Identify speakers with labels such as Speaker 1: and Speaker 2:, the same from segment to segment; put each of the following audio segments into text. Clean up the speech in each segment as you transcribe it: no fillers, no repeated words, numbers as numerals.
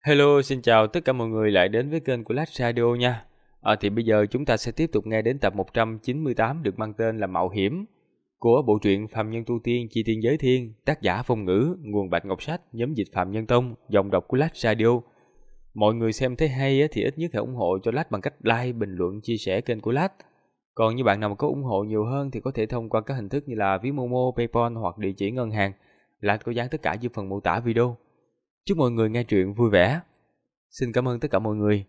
Speaker 1: Hello, xin chào tất cả mọi người lại đến với kênh của Lách Radio nha. Thì bây giờ chúng ta sẽ tiếp tục nghe đến tập 198 được mang tên là Mạo Hiểm của bộ truyện Phàm Nhân Tu Tiên Chi Tiên Giới Thiên, tác giả Phong Ngữ, nguồn Bạch Ngọc Sách, nhóm dịch Phạm Nhân Tông, giọng đọc của Lách Radio. Mọi người xem thấy hay thì ít nhất hãy ủng hộ cho Lách bằng cách like, bình luận, chia sẻ kênh của Lách. Còn như bạn nào mà có ủng hộ nhiều hơn thì có thể thông qua các hình thức như là ví Momo, PayPal hoặc địa chỉ ngân hàng. Lách có dán tất cả dưới phần mô tả video. Chúc mọi người nghe truyện vui vẻ. Xin cảm ơn tất cả mọi người.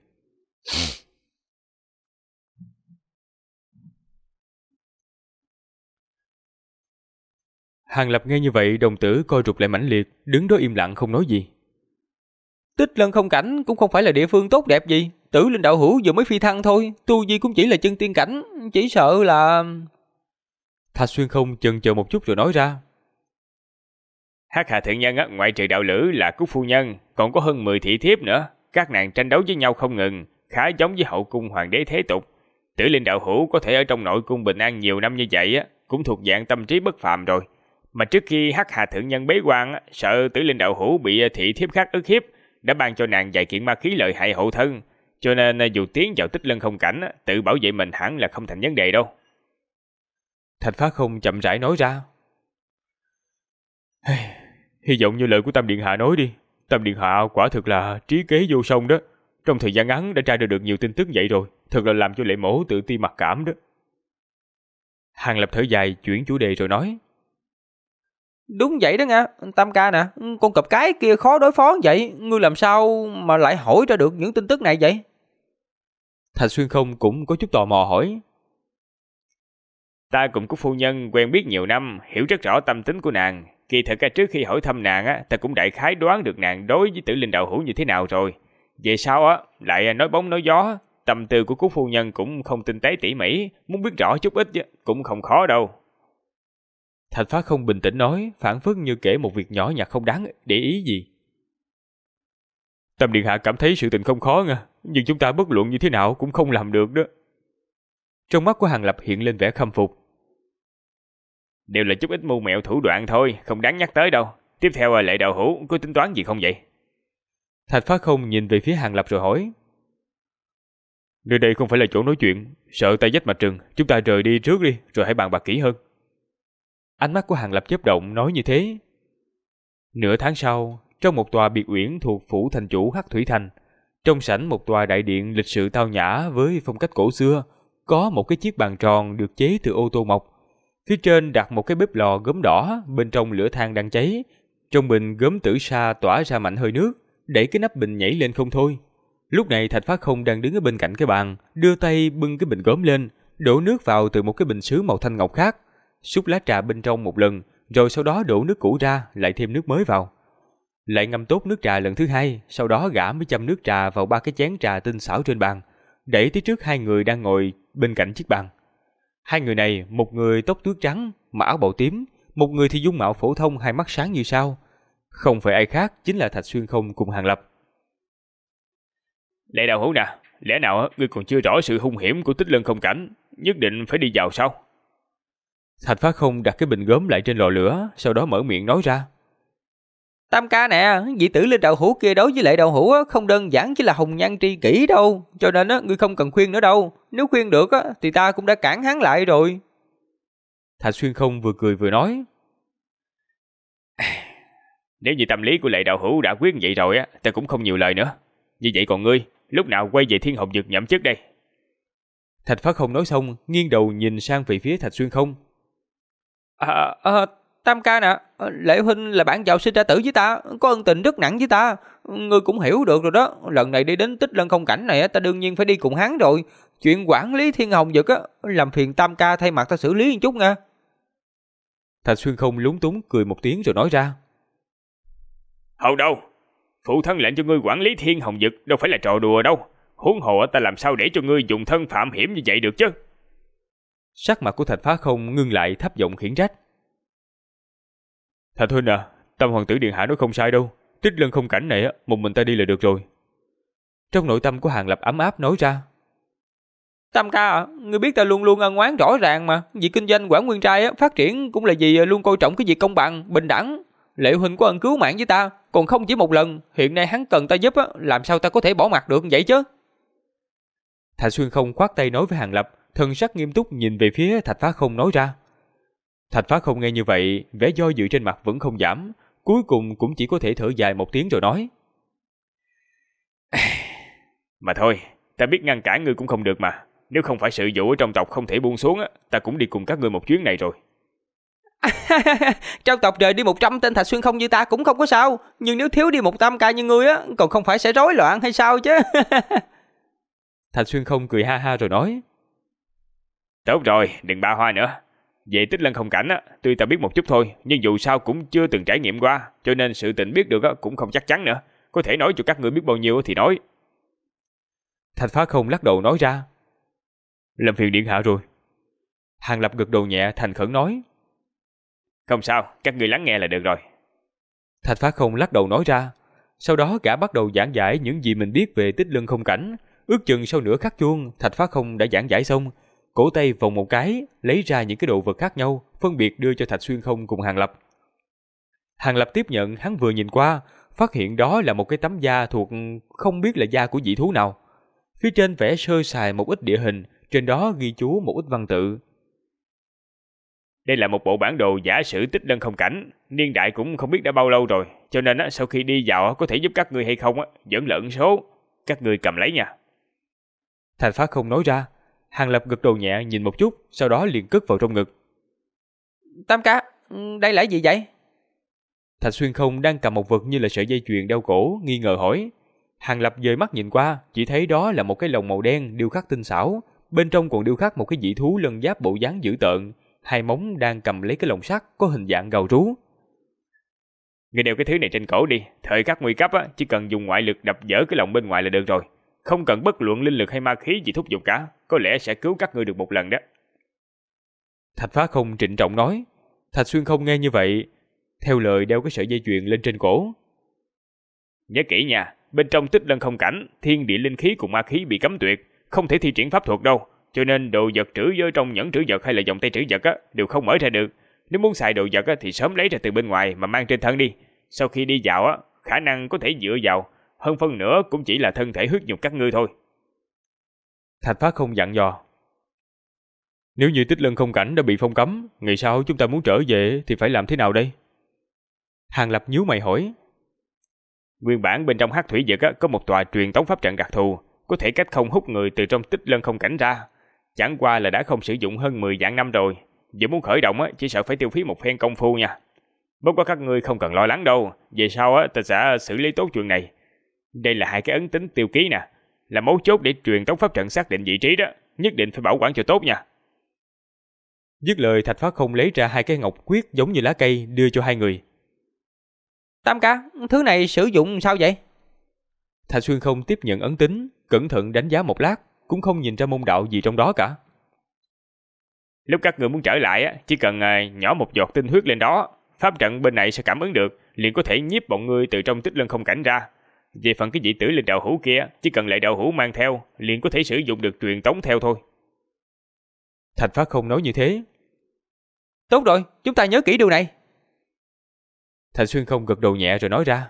Speaker 1: Hàng Lập nghe như vậy, đồng tử coi rụt lại mãnh liệt, đứng đó im lặng không nói gì. Tích Lân Không Cảnh cũng không phải là địa phương tốt đẹp gì. Tử Linh Đạo Hữu vừa mới phi thăng thôi, tu vi cũng chỉ là chân tiên cảnh, chỉ sợ là... Thạch Xuyên Không chần chờ một chút rồi nói ra.
Speaker 2: Hắc Hà Thượng Nhân ngoại trừ đạo lữ là Cúc Phu Nhân, còn có hơn 10 thị thiếp nữa. Các nàng tranh đấu với nhau không ngừng, khá giống với hậu cung hoàng đế thế tục. Tử Linh Đạo Hữu có thể ở trong nội cung bình an nhiều năm như vậy cũng thuộc dạng tâm trí bất phàm rồi. Mà trước khi Hắc Hà Thượng Nhân bế quan, sợ Tử Linh Đạo Hữu bị thị thiếp khác ức hiếp, đã ban cho nàng vài kiện ma khí lợi hại hộ thân. Cho nên dù tiến vào Tích Lân Không Cảnh, tự bảo vệ mình hẳn là không thành vấn đề đâu.
Speaker 1: Thạch Phá Không chậm rãi nói ra. Hy vọng như lời của Tam Điện Hạ nói đi. Tam Điện Hạ quả thực là trí kế vô song đó. Trong thời gian ngắn đã tra được nhiều tin tức vậy rồi. Thật là làm cho Lệ Mổ tự ti mặc cảm đó. Hàng Lập thở dài chuyển chủ đề rồi nói.
Speaker 3: Đúng vậy đó nha, Tam ca nè, con cọp cái kia khó đối phó vậy, ngươi làm sao mà lại hỏi ra được những tin tức này vậy?
Speaker 1: Thạch Xuyên Không cũng có chút tò mò hỏi.
Speaker 2: Ta cùng Cúc Phu Nhân quen biết nhiều năm, hiểu rất rõ tâm tính của nàng. Kỳ thật trước khi hỏi thăm nàng ta cũng đại khái đoán được nàng đối với Tử Linh Đạo Hữu như thế nào rồi. Về sau lại nói bóng nói gió, tâm tư của Cúc Phu Nhân cũng không tinh tế tỉ mỉ, muốn biết rõ chút ít cũng không khó đâu.
Speaker 1: Thạch Phá Không bình tĩnh nói, phản phất như kể một việc nhỏ nhặt không đáng để ý gì. Tam Điện Hạ cảm thấy sự tình không khó nha, nhưng chúng ta bất luận như thế nào cũng không làm được đó. Trong mắt của Hàng Lập hiện lên vẻ khâm phục.
Speaker 2: Đều là chút ít mưu mẹo thủ đoạn thôi, không đáng nhắc tới đâu. Tiếp theo Lệ Đạo Hữu có tính toán gì không vậy?
Speaker 1: Thạch Phá Không nhìn về phía Hàng Lập rồi hỏi. Nơi đây không phải là chỗ nói chuyện, sợ tay dách mạch rừng, chúng ta rời đi trước đi, rồi hãy bàn bạc kỹ hơn. Ánh mắt của Hàng Lập chớp động nói như thế. Nửa tháng sau, trong một tòa biệt uyển thuộc phủ thành chủ Hắc Thủy Thành, trong sảnh một tòa đại điện lịch sự tao nhã với phong cách cổ xưa, có một cái chiếc bàn tròn được chế từ ô tô mộc. Phía trên đặt một cái bếp lò gốm đỏ, bên trong lửa than đang cháy. Trong bình gốm tử sa tỏa ra mạnh hơi nước, đẩy cái nắp bình nhảy lên không thôi. Lúc này Thạch Phá Không đang đứng ở bên cạnh cái bàn, đưa tay bưng cái bình gốm lên, đổ nước vào từ một cái bình sứ màu thanh ngọc khác, xúc lá trà bên trong một lần, rồi sau đó đổ nước cũ ra, lại thêm nước mới vào. Lại ngâm tốt nước trà lần thứ hai, sau đó gã mới châm nước trà vào 3 cái chén trà tinh xảo trên bàn, đẩy tới trước hai người đang ngồi bên cạnh chiếc bàn. Hai người này, một người tóc tuyết trắng, mặc áo bào tím, một người thì dung mạo phổ thông, hai mắt sáng như sao. Không phải ai khác, chính là Thạch Xuyên Không cùng Hàng Lập.
Speaker 2: Lệ Đạo Hữu nè, lẽ nào ngươi còn chưa rõ sự hung hiểm của Tích Lân Không Cảnh, nhất định phải đi vào sao?
Speaker 1: Thạch Phá Không đặt cái bình gốm lại trên lò lửa, sau đó mở miệng nói ra.
Speaker 3: Tam ca nè, vị Tử Linh Đạo Hữu kia đối với Lệ Đạo Hữu không đơn giản chỉ là hồng nhan tri kỷ đâu, cho nên ngươi không cần khuyên nữa đâu. Nếu khuyên được thì ta cũng đã cản hắn lại rồi.
Speaker 1: Thạch Xuyên Không vừa cười vừa nói.
Speaker 2: Nếu như tâm lý của Lệ Đạo Hữu đã quyết vậy rồi ta cũng không nhiều lời nữa. Như vậy còn ngươi, lúc nào quay về Thiên Hồng Dực nhậm chức đây?
Speaker 1: Thạch Phá Không nói xong, nghiêng đầu nhìn sang về phía Thạch Xuyên Không.
Speaker 3: Tam ca nè, Lệ huynh là bạn giàu sinh ra tử với ta, có ân tình rất nặng với ta, ngươi cũng hiểu được rồi đó. Lần này đi đến Tích Lân Không Cảnh này ta đương nhiên phải đi cùng hắn rồi. Chuyện quản lý Thiên Hồng Dực làm phiền Tam ca thay mặt ta xử lý một chút nha.
Speaker 1: Thạch Xuyên Không lúng túng cười một tiếng rồi nói ra.
Speaker 2: Hầu đâu, phụ thân lệnh cho ngươi quản lý Thiên Hồng Dực đâu phải là trò đùa đâu. Huống hồ ta làm sao để cho ngươi dùng thân phạm hiểm như vậy được chứ?
Speaker 1: Sắc mặt của Thạch Phá Không ngưng lại, thấp giọng khiển trách. Thạch huynh à, Tam Hoàng tử Điện Hạ nói không sai đâu. Tích Lân Không Cảnh này một mình ta đi là được rồi. Trong nội tâm của Hàng Lập ấm áp nói ra.
Speaker 3: Tam ca ngươi biết ta luôn luôn ân oán rõ ràng mà. Vì kinh doanh Quảng Nguyên Trai phát triển cũng là vì luôn coi trọng cái việc công bằng, bình đẳng. Lệ huynh có ân cứu mạng với ta, còn không chỉ một lần, hiện nay hắn cần ta giúp á, làm sao ta có thể bỏ mặt được vậy chứ?
Speaker 1: Thạch Xuyên Không khoát tay nói với Hàng Lập, thần sắc nghiêm túc nhìn về phía Thạch Phá Không nói ra. Thạch Phá Không nghe như vậy, vẻ do dự trên mặt vẫn không giảm, cuối cùng cũng chỉ có thể thở dài một tiếng rồi nói.
Speaker 2: Mà thôi, ta biết ngăn cản ngươi cũng không được mà. Nếu không phải sự vụ ở trong tộc không thể buông xuống á, ta cũng đi cùng các ngươi một chuyến này rồi.
Speaker 3: Trong tộc rời đi 100 tên Thạch Xuyên Không như ta cũng không có sao, nhưng nếu thiếu đi 100 ca như ngươi á, còn không phải sẽ rối loạn hay sao chứ?
Speaker 1: Thạch Xuyên Không cười ha ha rồi nói.
Speaker 2: Tốt rồi, đừng ba hoa nữa. Về Tích Lân Không Cảnh á, tuy ta biết một chút thôi, nhưng dù sao cũng chưa từng trải nghiệm qua, cho nên sự tình biết được á cũng không chắc chắn nữa. Có thể nói cho các ngươi biết bao nhiêu thì nói.
Speaker 1: Thạch Phá Không lắc đầu nói ra. Làm phiền điện hạ rồi. Hàng Lập gật đầu nhẹ thành khẩn nói.
Speaker 2: Không sao, các ngươi lắng nghe là được rồi.
Speaker 1: Thạch Phá Không lắc đầu nói ra. Sau đó gã bắt đầu giảng giải những gì mình biết về Tích Lân Không Cảnh. Ước chừng sau nửa khắc chuông, Thạch Phá Không đã giảng giải xong. Cổ tay vòng một cái, lấy ra những cái đồ vật khác nhau, phân biệt đưa cho Thạch Xuyên Không cùng Hàng Lập. Hàng Lập tiếp nhận, hắn vừa nhìn qua, phát hiện đó là một cái tấm da thuộc không biết là da của dị thú nào. Phía trên vẽ sơ sài một ít địa hình, trên đó ghi chú một ít văn tự.
Speaker 2: Đây là một bộ bản đồ giả sử Tích Lân Không Cảnh, niên đại cũng không biết đã bao lâu rồi, cho nên sau khi đi vào có thể giúp các ngươi hay không vẫn là ẩn số. Các ngươi cầm lấy nha.
Speaker 1: Thạch Phá Không nói ra. Hàng Lập gật đầu nhẹ nhìn một chút, sau đó liền cất vào trong ngực.
Speaker 3: Tam ca, đây là gì vậy?
Speaker 1: Thạch Xuyên Không đang cầm một vật như là sợi dây chuyền đeo cổ, nghi ngờ hỏi. Hàng Lập dời mắt nhìn qua, chỉ thấy đó là một cái lồng màu đen điêu khắc tinh xảo, bên trong còn điêu khắc một cái dị thú lân giáp bộ dáng dữ tợn, hai móng đang cầm lấy cái lồng sắt có hình dạng gào rú.
Speaker 2: Ngươi đeo cái thứ này trên cổ đi, thời khắc nguy cấp chỉ cần dùng ngoại lực đập vỡ cái lồng bên ngoài là được rồi, không cần bất luận linh lực hay ma khí gì thúc giục cả, có lẽ sẽ cứu các ngươi được một lần đó.
Speaker 1: Thạch Phá Không trịnh trọng nói. Thạch Xuyên Không nghe như vậy, theo lời đeo cái sợi dây chuyền lên trên cổ.
Speaker 2: Nhớ kỹ nha, bên trong Tích Lân Không Cảnh, thiên địa linh khí cùng ma khí bị cấm tuyệt, không thể thi triển pháp thuật đâu, cho nên đồ vật trữ vô trong nhẫn trữ vật hay là vòng tay trữ vật đều không mở ra được. Nếu muốn xài đồ vật thì sớm lấy ra từ bên ngoài mà mang trên thân đi. Sau khi đi vào khả năng có thể dựa vào, hơn phân nữa cũng chỉ là thân thể huyết nhục các ngươi thôi.
Speaker 1: Thạch Phá Không dặn dò. Nếu như Tích Lân Không Cảnh đã bị phong cấm, ngày sau chúng ta muốn trở về thì phải làm thế nào đây? Hàng Lập nhíu mày hỏi.
Speaker 2: Nguyên bản bên trong Hắc Thủy Vực có một tòa truyền tống pháp trận đặc thù, có thể cách không hút người từ trong Tích Lân Không Cảnh ra. Chẳng qua là đã không sử dụng hơn 10 vạn năm rồi, giờ muốn khởi động chỉ sợ phải tiêu phí một phen công phu nha. Bất quá các ngươi không cần lo lắng đâu, về sau ta sẽ xử lý tốt chuyện này. Đây là hai cái ấn tín tiêu ký nè, là mấu chốt để truyền tống pháp trận xác định vị trí đó, nhất định phải bảo quản cho tốt nha.
Speaker 1: Dứt lời, Thạch Phá Không lấy ra hai cái ngọc quyết giống như lá cây đưa cho hai người.
Speaker 3: Tam ca, thứ này sử dụng sao vậy?
Speaker 1: Thạch Xuyên Không tiếp nhận ấn tín, cẩn thận đánh giá một lát, cũng không nhìn ra môn đạo gì trong đó cả.
Speaker 2: Lúc các người muốn trở lại chỉ cần nhỏ một giọt tinh huyết lên đó, pháp trận bên này sẽ cảm ứng được, liền có thể nhiếp bọn ngươi từ trong Tích Lân Không Cảnh ra. Về phần cái vị tử linh đạo hữu kia, chỉ cần lại đạo hữu mang theo, liền có thể sử dụng được truyền tống theo thôi.
Speaker 1: Thạch Phá Không nói như thế.
Speaker 3: Tốt rồi, chúng ta nhớ kỹ điều này.
Speaker 1: Thạch Xuyên Không gật đầu nhẹ rồi nói ra.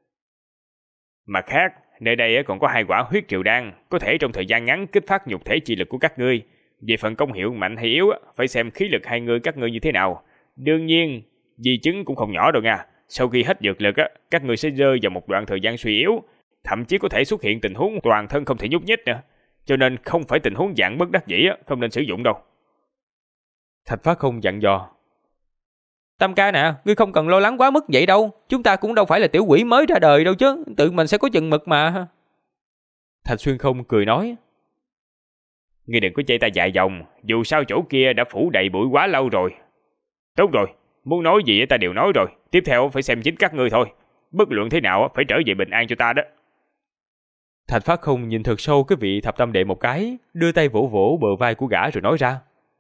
Speaker 2: Mặt khác, nơi đây còn có hai quả huyết triều đan, có thể trong thời gian ngắn kích phát nhục thể chi lực của các ngươi. Về phần công hiệu mạnh hay yếu, phải xem khí lực hai người các ngươi như thế nào. Đương nhiên, di chứng cũng không nhỏ đâu nha. Sau khi hết dược lực, các ngươi sẽ rơi vào một đoạn thời gian suy yếu, thậm chí có thể xuất hiện tình huống toàn thân không thể nhúc nhích nữa. Cho nên không phải tình huống dạng bất đắc dĩ, không nên sử dụng đâu.
Speaker 1: Thạch Phá Không dặn dò.
Speaker 3: Tam ca nè, ngươi không cần lo lắng quá mức vậy đâu. Chúng ta cũng đâu phải là tiểu quỷ mới ra đời đâu chứ, tự mình sẽ có chừng mực mà.
Speaker 1: Thạch Xuyên Không cười nói.
Speaker 2: Ngươi đừng có chê ta dài dòng, dù sao chỗ kia đã phủ đầy bụi quá lâu rồi. Tốt rồi, muốn nói gì ta đều nói rồi, tiếp theo phải xem chính các ngươi thôi. Bất luận thế nào phải trở về bình an cho ta đó.
Speaker 1: Thạch Phá Không nhìn thật sâu cái vị thập tam đệ một cái, đưa tay vỗ vỗ bờ vai của gã rồi nói ra.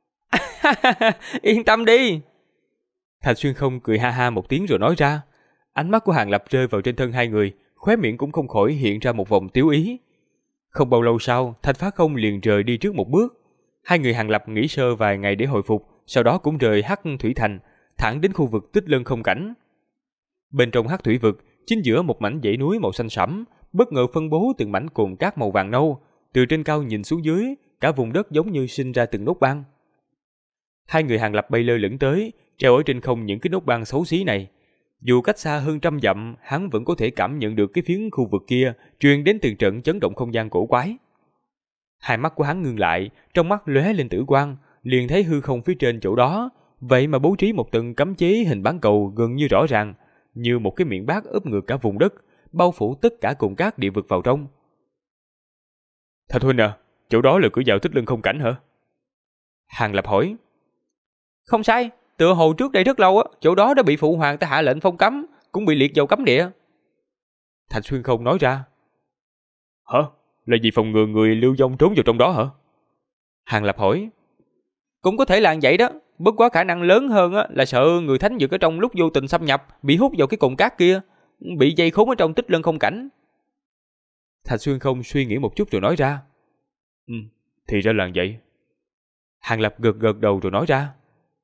Speaker 3: Yên tâm đi.
Speaker 1: Thạch Xuyên Không cười ha ha một tiếng rồi nói ra. Ánh mắt của Hàng Lập rơi vào trên thân hai người, khóe miệng cũng không khỏi hiện ra một vòng tiếu ý. Không bao lâu sau, Thạch Phá Không liền rời đi trước một bước. Hai người Hàng Lập nghỉ sơ vài ngày để hồi phục, sau đó cũng rời Hắc Thủy Thành, thẳng đến khu vực Tích Lân Không Cảnh. Bên trong hắc thủy vực, chính giữa một mảnh dãy núi màu xanh sẫm, bất ngờ phân bố từng mảnh cồn cát màu vàng nâu, từ trên cao nhìn xuống dưới, cả vùng đất giống như sinh ra từng nốt băng. Hai người Hàng Lập bay lơ lửng tới, treo ở trên không những cái nốt băng xấu xí này. Dù cách xa hơn 100 dặm, hắn vẫn có thể cảm nhận được cái phiến khu vực kia truyền đến từng trận chấn động không gian cổ quái. Hai mắt của hắn ngưng lại, trong mắt lóe lên tử quang, liền thấy hư không phía trên chỗ đó, vậy mà bố trí một tầng cấm chế hình bán cầu gần như rõ ràng, như một cái miệng bát ướp ngược cả vùng đất, bao phủ tất cả cồn cát địa vực vào trong. Thạch huynh à, chỗ đó là cửa vào Tích Lân Không Cảnh hả? Hàng Lập hỏi.
Speaker 3: Không sai, tựa hồ trước đây rất lâu á, chỗ đó đã bị phụ hoàng ta hạ lệnh phong cấm, cũng bị liệt vào cấm địa.
Speaker 1: Thạch Xuyên Không nói ra. Hả? Là vì phòng ngừa người lưu vong trốn vào trong đó hả? Hàng Lập hỏi.
Speaker 3: Cũng có thể là vậy đó, bất quá khả năng lớn hơn á là sợ người thánh dược ở trong lúc vô tình xâm nhập, bị hút vào cái cồn cát kia, bị dây khốn ở trong Tích Lân Không Cảnh.
Speaker 1: Thạch Xuyên Không suy nghĩ một chút rồi nói ra. Thì ra là vậy. Hàng Lập gật gật đầu rồi nói ra.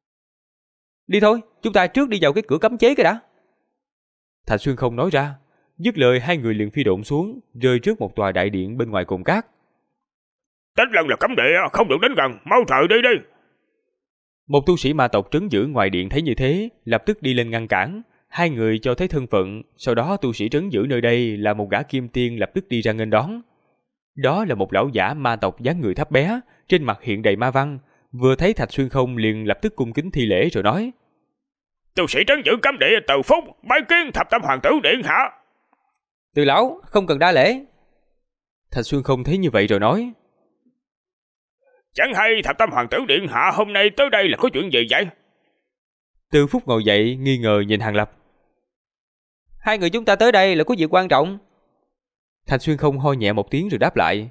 Speaker 3: Đi thôi, chúng ta trước đi vào cái cửa cấm chế cái đã.
Speaker 1: Thạch Xuyên Không nói ra. Dứt lời hai người liền phi độn xuống, rơi trước một tòa đại điện bên ngoài cồn cát.
Speaker 2: Tích Lân là cấm địa, không được đến gần, mau rời đi đi.
Speaker 1: Một tu sĩ ma tộc trấn giữ ngoài điện thấy như thế, lập tức đi lên ngăn cản. Hai người cho thấy thân phận, sau đó tu sĩ trấn giữ nơi đây là một gã kim tiên lập tức đi ra nghênh đón. Đó là một lão giả ma tộc dáng người thấp bé, trên mặt hiện đầy ma văn, vừa thấy Thạch Xuyên Không liền lập tức cung kính thi lễ rồi nói:
Speaker 2: Tu sĩ trấn giữ cấm địa Từ Phúc, bái kiến Thập Tam Hoàng tử điện hạ.
Speaker 3: Từ lão, không cần đa lễ.
Speaker 1: Thạch Xuyên Không thấy như vậy rồi nói:
Speaker 2: Chẳng hay Thập Tam Hoàng tử điện hạ hôm nay tới đây là có chuyện gì vậy?
Speaker 1: Từ Phúc ngồi dậy nghi ngờ nhìn Hàng Lập.
Speaker 3: Hai người chúng ta tới đây là có việc quan trọng.
Speaker 1: Thạch Xuyên Không ho nhẹ một tiếng rồi đáp lại: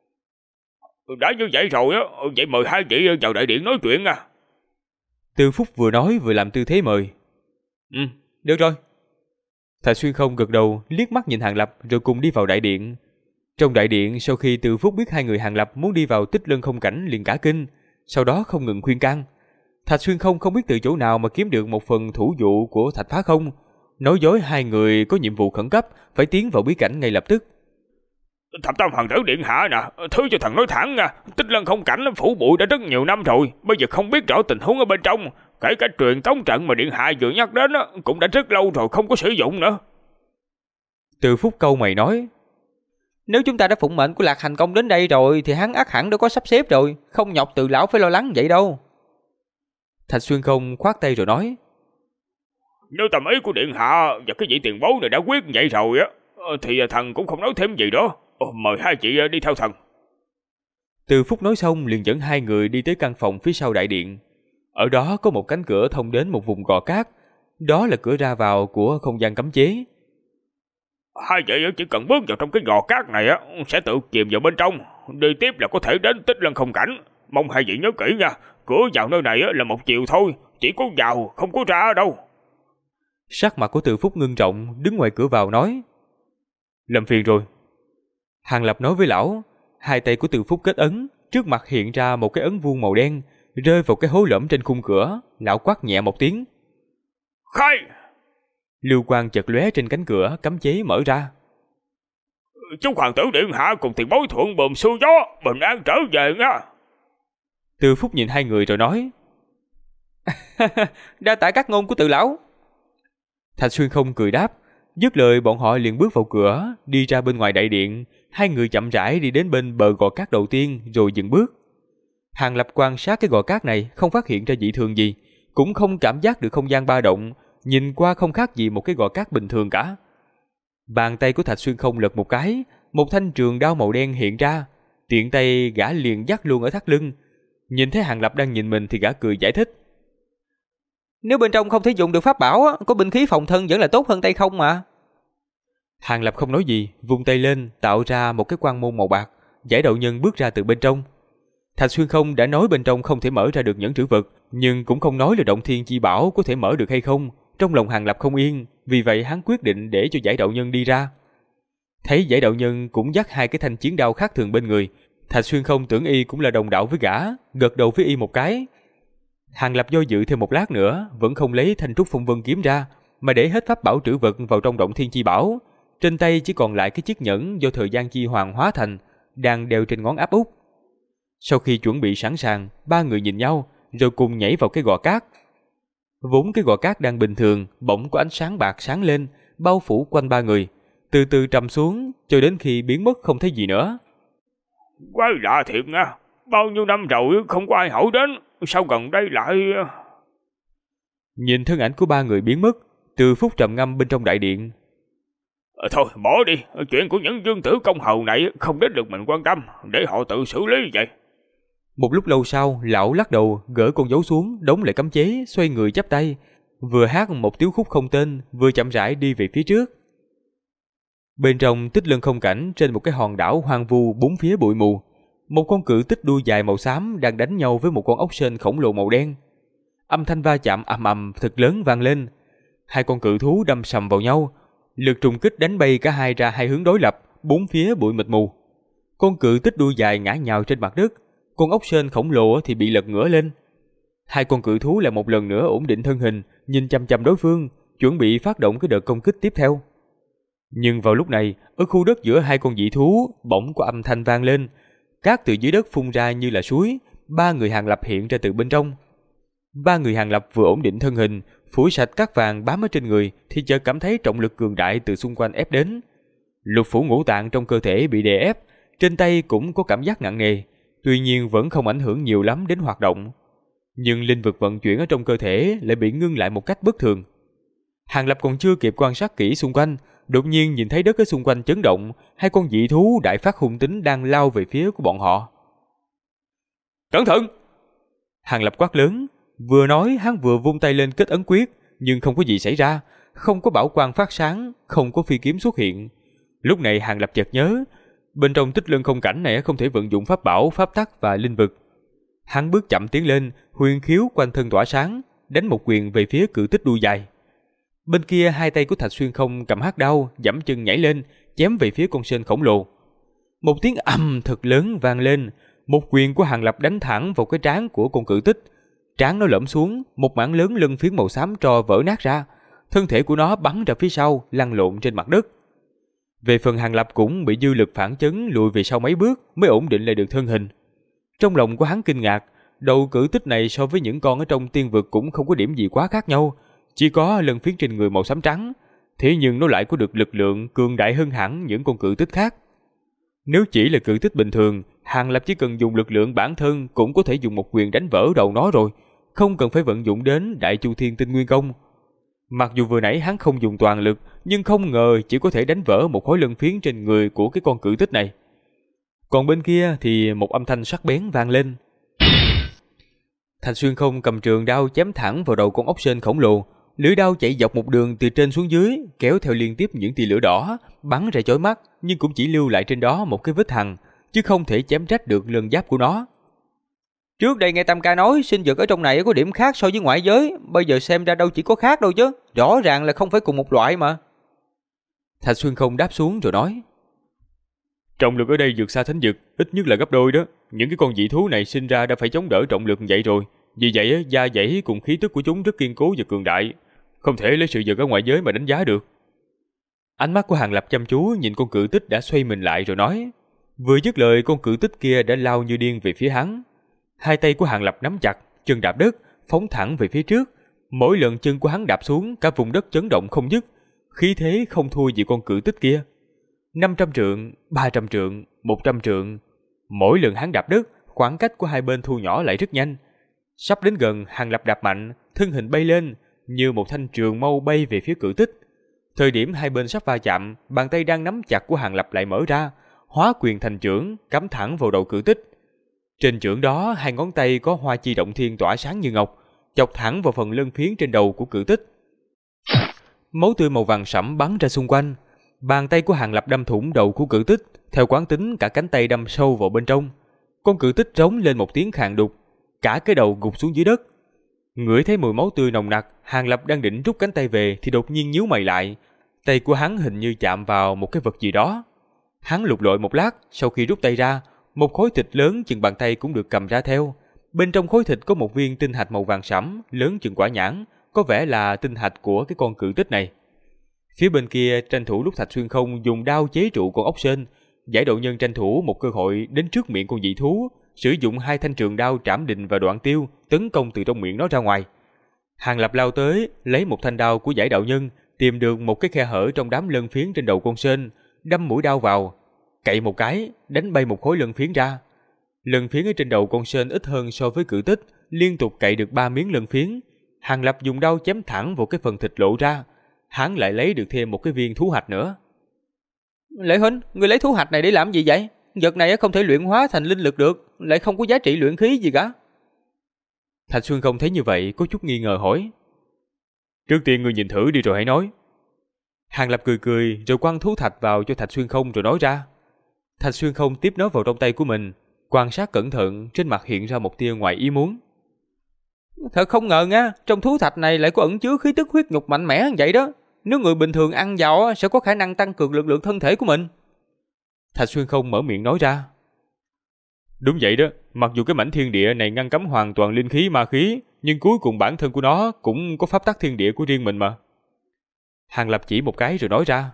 Speaker 2: Đã như vậy rồi á, vậy mời hai vị vào đại điện nói chuyện à.
Speaker 1: Từ Phúc vừa nói vừa làm tư thế mời. Được rồi. Thạch Xuyên Không gật đầu, liếc mắt nhìn Hàng Lập rồi cùng đi vào đại điện. Trong đại điện, sau khi Từ Phúc biết hai người Hàng Lập muốn đi vào Tích Lân Không Cảnh liền cả kinh, sau đó không ngừng khuyên can. Thạch Xuyên Không biết từ chỗ nào mà kiếm được một phần thủ dụ của Thạch Phá Không, nói dối hai người có nhiệm vụ khẩn cấp phải tiến vào bí cảnh ngay lập tức.
Speaker 2: Thập Tam Hoàng tử điện hạ nè, thứ cho thằng nói thẳng nha, Tích Lân Không Cảnh phủ bụi đã rất nhiều năm rồi, bây giờ không biết rõ tình huống ở bên trong, kể cả truyền tống trận mà điện hạ vừa nhắc đến cũng đã rất lâu rồi không có sử dụng nữa.
Speaker 1: Từ Phúc câu mày nói:
Speaker 3: Nếu chúng ta đã phụng mệnh của Lạc Hành Công đến đây rồi thì hắn ắt hẳn đã có sắp xếp rồi, không nhọc Từ lão phải lo lắng vậy đâu.
Speaker 1: Thạch Xuyên Không khoát tay rồi nói:
Speaker 2: Nếu tầm ý của điện hạ và cái vị tiền bối này đã quyết vậy rồi á, thì thần cũng không nói thêm gì đó. Mời hai chị đi theo thần.
Speaker 1: Từ Phúc nói xong liền dẫn hai người đi tới căn phòng phía sau đại điện. Ở đó có một cánh cửa thông đến một vùng gò cát, đó là cửa ra vào của không gian cấm chế.
Speaker 2: Hai chị chỉ cần bước vào trong cái gò cát này á, sẽ tự chìm vào bên trong, đi tiếp là có thể đến Tích Lân Không Cảnh. Mong hai vị nhớ kỹ nha, cửa vào nơi này là một chiều thôi, chỉ có vào không có ra đâu.
Speaker 1: Sắc mặt của Từ Phúc ngưng trọng, đứng ngoài cửa vào nói: Làm phiền rồi. Hàng Lập nói với lão. Hai tay của Từ Phúc kết ấn, trước mặt hiện ra một cái ấn vuông màu đen, rơi vào cái hố lõm trên khung cửa. Lão quát nhẹ một tiếng:
Speaker 2: Khai!
Speaker 1: Lưu quang chợt lóe trên cánh cửa, cấm chế mở ra.
Speaker 2: Chúc hoàng tử điện hạ cùng tiền bối thuận buồm xuôi gió, bình an trở về nha.
Speaker 1: Từ Phúc nhìn hai người rồi nói:
Speaker 3: Đa tạ các ngôn của Từ lão.
Speaker 1: Thạch Xuyên Không cười đáp. Dứt lời bọn họ liền bước vào cửa, đi ra bên ngoài đại điện. Hai người chậm rãi đi đến bên bờ gò cát đầu tiên rồi dừng bước. Hàng Lập quan sát cái gò cát này không phát hiện ra dị thường gì, cũng không cảm giác được không gian ba động, nhìn qua không khác gì một cái gò cát bình thường cả. Bàn tay của Thạch Xuyên Không lật một cái, một thanh trường đao màu đen hiện ra, tiện tay gã liền dắt luôn ở thắt lưng. Nhìn thấy Hàng Lập đang nhìn mình thì gã cười giải thích:
Speaker 3: Nếu bên trong không thể dùng được pháp bảo, có binh khí phòng thân vẫn là tốt hơn tay không mà.
Speaker 1: Hàng Lập không nói gì, vung tay lên tạo ra một cái quan môn màu bạc. Giải đạo nhân bước ra từ bên trong. Thạch Xuyên Không đã nói bên trong không thể mở ra được nhẫn trữ vật, nhưng cũng không nói là động thiên chi bảo có thể mở được hay không. Trong lòng Hàng Lập không yên, vì vậy hắn quyết định để cho giải đạo nhân đi ra. Thấy giải đạo nhân cũng dắt hai cái thanh chiến đao khác thường bên người, Thạch Xuyên Không tưởng y cũng là đồng đạo với gã, gật đầu với y một cái. Hàng Lập do dự thêm một lát nữa, vẫn không lấy thanh trúc phong vân kiếm ra, mà để hết pháp bảo trữ vật vào trong động thiên chi bảo. Trên tay chỉ còn lại cái chiếc nhẫn do thời gian chi hoàng hóa thành, đang đeo trên ngón áp út. Sau khi chuẩn bị sẵn sàng, ba người nhìn nhau, rồi cùng nhảy vào cái gò cát. Vốn cái gò cát đang bình thường, bỗng có ánh sáng bạc sáng lên, bao phủ quanh ba người, từ từ trầm xuống, cho đến khi biến mất không thấy gì nữa.
Speaker 2: Quái lạ thiệt nha, bao nhiêu năm rồi không có ai hỏi đến, sao gần đây lại...
Speaker 1: Nhìn thân ảnh của ba người biến mất, Từ Phúc trầm ngâm bên trong đại điện.
Speaker 2: Thôi bỏ đi, chuyện của những dương tử công hầu này không đến được mình quan tâm, để họ tự xử lý vậy.
Speaker 1: Một lúc lâu sau, lão lắc đầu, gỡ con dấu xuống, đóng lại cấm chế, xoay người chắp tay, vừa hát một tiếu khúc không tên, vừa chậm rãi đi về phía trước. Bên trong Tích Lân Không Cảnh, trên một cái hòn đảo hoang vu bốn phía bụi mù, một con cự tích đuôi dài màu xám đang đánh nhau với một con ốc sên khổng lồ màu đen. Âm thanh va chạm ầm ầm thật lớn vang lên. Hai con cự thú đâm sầm vào nhau, lực trùng kích đánh bay cả hai ra hai hướng đối lập, bốn phía bụi mịt mù. Con cự tích đuôi dài ngã nhào trên mặt đất, con ốc sên khổng lồ thì bị lật ngửa lên. Hai con cự thú lại một lần nữa ổn định thân hình, nhìn chằm chằm đối phương, chuẩn bị phát động cái đợt công kích tiếp theo. Nhưng vào lúc này, ở khu đất giữa hai con dị thú, bỗng có âm thanh vang lên, cát từ dưới đất phun ra như là suối, ba người Hàng Lập hiện ra từ bên trong. Ba người Hàng Lập vừa ổn định thân hình, phủi sạch cát vàng bám ở trên người, thì chợt cảm thấy trọng lực cường đại từ xung quanh ép đến. Lục phủ ngũ tạng trong cơ thể bị đè ép, trên tay cũng có cảm giác nặng nề, tuy nhiên vẫn không ảnh hưởng nhiều lắm đến hoạt động. Nhưng linh vực vận chuyển ở trong cơ thể lại bị ngưng lại một cách bất thường. Hàng Lập còn chưa kịp quan sát kỹ xung quanh, đột nhiên nhìn thấy đất ở xung quanh chấn động, hai con dị thú đại phát hung tính đang lao về phía của bọn họ. Cẩn thận! Hàng Lập quát lớn, vừa nói hắn vừa vung tay lên kết ấn quyết, nhưng không có gì xảy ra, không có bảo quang phát sáng, không có phi kiếm xuất hiện. Lúc này Hàng Lập chợt nhớ, bên trong Tích Lân Không Cảnh này không thể vận dụng pháp bảo, pháp tắc và linh vực. Hắn bước chậm tiến lên, huyền khiếu quanh thân tỏa sáng, đánh một quyền về phía cự tích đuôi dài. Bên kia hai tay của Thạch Xuyên Không cầm hắc đao, giẫm chân nhảy lên, chém về phía con sên khổng lồ. Một tiếng ầm thật lớn vang lên, một quyền của Hàng Lập đánh thẳng vào cái trán của con cự tích. Trán nó lõm xuống, một mảng lớn lân phiến màu xám tro vỡ nát ra, thân thể của nó bắn ra phía sau, lăn lộn trên mặt đất. Về phần Hàng Lập cũng bị dư lực phản chấn lùi về sau mấy bước mới ổn định lại được thân hình. Trong lòng của hắn kinh ngạc, đầu cự tích này so với những con ở trong tiên vực cũng không có điểm gì quá khác nhau, chỉ có lân phiến trên người màu xám trắng, thế nhưng nó lại có được lực lượng cường đại hơn hẳn những con cự tích khác. Nếu chỉ là cự tích bình thường, Hàng Lập chỉ cần dùng lực lượng bản thân cũng có thể dùng một quyền đánh vỡ đầu nó rồi, không cần phải vận dụng đến Đại Chu Thiên Tinh Nguyên Công. Mặc dù vừa nãy hắn không dùng toàn lực, nhưng không ngờ chỉ có thể đánh vỡ một khối lân phiến trên người của cái con cự tích này. Còn bên kia thì một âm thanh sắc bén vang lên. Thạch Xuyên Không cầm trường đao chém thẳng vào đầu con ốc sên khổng lồ, lưỡi đao chạy dọc một đường từ trên xuống dưới, kéo theo liên tiếp những tia lửa đỏ, bắn ra chói mắt, nhưng cũng chỉ lưu lại trên đó một cái vết hằn, chứ không thể chém rách được lân giáp của nó.
Speaker 3: Trước đây nghe Tam ca nói sinh vật ở trong này có điểm khác so với ngoại giới, bây giờ xem ra đâu chỉ có khác đâu chứ, rõ ràng là không phải cùng một loại mà.
Speaker 1: Thạch Xuyên Không đáp xuống rồi nói. Trọng lực ở đây vượt xa thánh vực, ít nhất là gấp đôi đó. Những cái con dị thú này sinh ra đã phải chống đỡ trọng lực vậy rồi. Vì vậy, da dãy cùng khí tức của chúng rất kiên cố và cường đại. Không thể lấy sự vật ở ngoại giới mà đánh giá được. Ánh mắt của Hàng Lập chăm chú nhìn con cự tích đã xoay mình lại rồi nói. Vừa dứt lời, con cự tích kia đã lao như điên về phía hắn. Hai tay của Hàng Lập nắm chặt, chân đạp đất, phóng thẳng về phía trước. Mỗi lần chân của hắn đạp xuống, cả vùng đất chấn động không dứt. Khí thế không thua gì con cự tích kia. 500 trượng, 300 trượng, 100 trượng. Mỗi lần hắn đạp đất, khoảng cách của hai bên thu nhỏ lại rất nhanh. Sắp đến gần, Hàng Lập đạp mạnh, thân hình bay lên, như một thanh trường mâu bay về phía cự tích. Thời điểm hai bên sắp va chạm, bàn tay đang nắm chặt của Hàng Lập lại mở ra, hóa quyền thành chưởng, cắm thẳng vào đầu cự tích. Trên chưởng đó, hai ngón tay có hoa chi động thiên tỏa sáng như ngọc, chọc thẳng vào phần lân phiến trên đầu của cự tích. Máu tươi màu vàng sẫm bắn ra xung quanh. Bàn tay của Hàng Lập đâm thủng đầu của cự tích, theo quán tính cả cánh tay đâm sâu vào bên trong. Con cự tích rống lên một tiếng khàn đục, cả cái đầu gục xuống dưới đất. Ngửi thấy mùi máu tươi nồng nặc, Hàng Lập đang định rút cánh tay về thì đột nhiên nhíu mày lại. Tay của hắn hình như chạm vào một cái vật gì đó. Hắn lục lọi một lát, sau khi rút tay ra, một khối thịt lớn chừng bàn tay cũng được cầm ra theo. Bên trong khối thịt có một viên tinh hạch màu vàng sẫm, lớn chừng quả nhãn, có vẻ là tinh thạch của cái con cự tích này. Phía bên kia tranh thủ lúc Thạch Xuyên Không dùng đao chế trụ con ốc sên, Giải Đậu Nhân tranh thủ một cơ hội đến trước miệng con dị thú, sử dụng 2 thanh trường đao Trảm Định và Đoạn Tiêu tấn công từ trong miệng nó ra ngoài. Hàng Lập lao tới, lấy một thanh đao của Giải Đạo Nhân, tìm được một cái khe hở trong đám lân phiến trên đầu con sên, đâm mũi đao vào, cậy một cái, đánh bay một khối lân phiến ra. Lân phiến ở trên đầu con sên ít hơn so với cự tích, liên tục cậy được 3 miếng lân phiến. Hàng Lập dùng đao chém thẳng vào cái phần thịt lộ ra, hắn lại lấy được thêm một cái viên thú hạch nữa.
Speaker 3: Lệ huynh, ngươi lấy thú hạch này để làm gì vậy? Vật này không thể luyện hóa thành linh lực được, lại không có giá trị luyện khí gì cả.
Speaker 1: Thạch Xuyên Không thấy như vậy có chút nghi ngờ hỏi. Trước tiên ngươi nhìn thử đi rồi hãy nói. Hàng Lập cười cười rồi quăng thú thạch vào cho Thạch Xuyên Không rồi nói ra. Thạch Xuyên Không tiếp nó vào trong tay của mình, quan sát cẩn thận, trên mặt hiện ra một tia ngoài ý muốn.
Speaker 3: Thật không ngờ nha, trong thú thạch này lại có ẩn chứa khí tức huyết nhục mạnh mẽ như vậy đó. Nếu người bình thường ăn vào sẽ có khả năng tăng cường lực lượng thân thể của mình.
Speaker 1: Thạch Xuyên Không mở miệng nói ra. Đúng vậy đó, mặc dù cái mảnh thiên địa này ngăn cấm hoàn toàn linh khí ma khí, nhưng cuối cùng bản thân của nó cũng có pháp tắc thiên địa của riêng mình mà. Hàng Lập chỉ một cái rồi nói ra.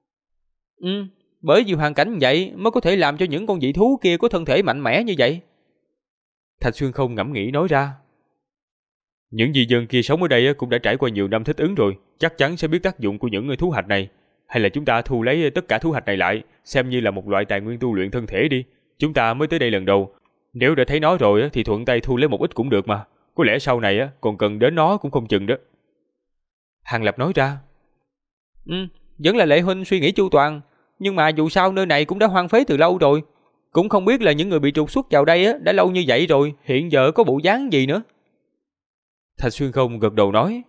Speaker 3: Bởi vì hoàn cảnh vậy mới có thể làm cho những con dị thú kia có thân thể mạnh mẽ như vậy.
Speaker 1: Thạch Xuyên Không ngẫm nghĩ nói ra. Những dị dân kia sống ở đây cũng đã trải qua nhiều năm thích ứng rồi, chắc chắn sẽ biết tác dụng của những thú hạch này. Hay là chúng ta thu lấy tất cả thú hạch này lại, xem như là một loại tài nguyên tu luyện thân thể đi. Chúng ta mới tới đây lần đầu, nếu đã thấy nó rồi thì thuận tay thu lấy một ít cũng được mà. Có lẽ sau này còn cần đến nó cũng không chừng đó. Hàng Lập nói ra.
Speaker 3: Vẫn là Lệ huynh suy nghĩ chu toàn, nhưng mà dù sao nơi này cũng đã hoang phế từ lâu rồi. Cũng không biết là những người bị trục xuất vào đây đã lâu như vậy rồi, hiện giờ có bộ dáng gì nữa.
Speaker 1: Thạch Xuyên Không gật đầu nói.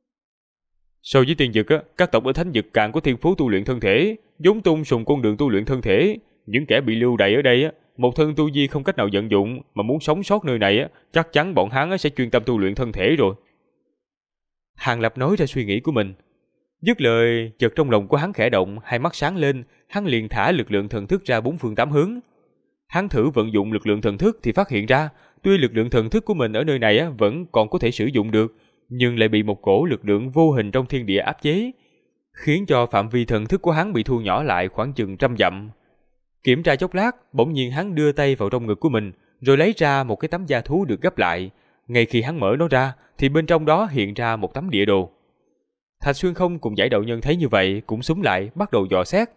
Speaker 1: So với tiên dực các tộc ở thánh dực càng có thiên phú tu luyện thân thể, vốn tung sùng con đường tu luyện thân thể. Những kẻ bị lưu đày ở đây một thân tu vi không cách nào vận dụng, mà muốn sống sót nơi này chắc chắn bọn hắn sẽ chuyên tâm tu luyện thân thể rồi. Hàng Lập nói ra suy nghĩ của mình. Dứt lời, chợt trong lòng của hắn khẽ động, hai mắt sáng lên, hắn liền thả lực lượng thần thức ra 4 phương 8 hướng. Hắn thử vận dụng lực lượng thần thức thì phát hiện ra, tuy lực lượng thần thức của mình ở nơi này vẫn còn có thể sử dụng được, nhưng lại bị một cổ lực lượng vô hình trong thiên địa áp chế, khiến cho phạm vi thần thức của hắn bị thu nhỏ lại khoảng chừng 100 dặm. Kiểm tra chốc lát, bỗng nhiên hắn đưa tay vào trong ngực của mình, rồi lấy ra một cái tấm da thú được gấp lại. Ngay khi hắn mở nó ra, thì bên trong đó hiện ra một tấm địa đồ. Thạch Xuyên Không cùng Giải Đạo Nhân thấy như vậy, cũng xúm lại, bắt đầu dò xét.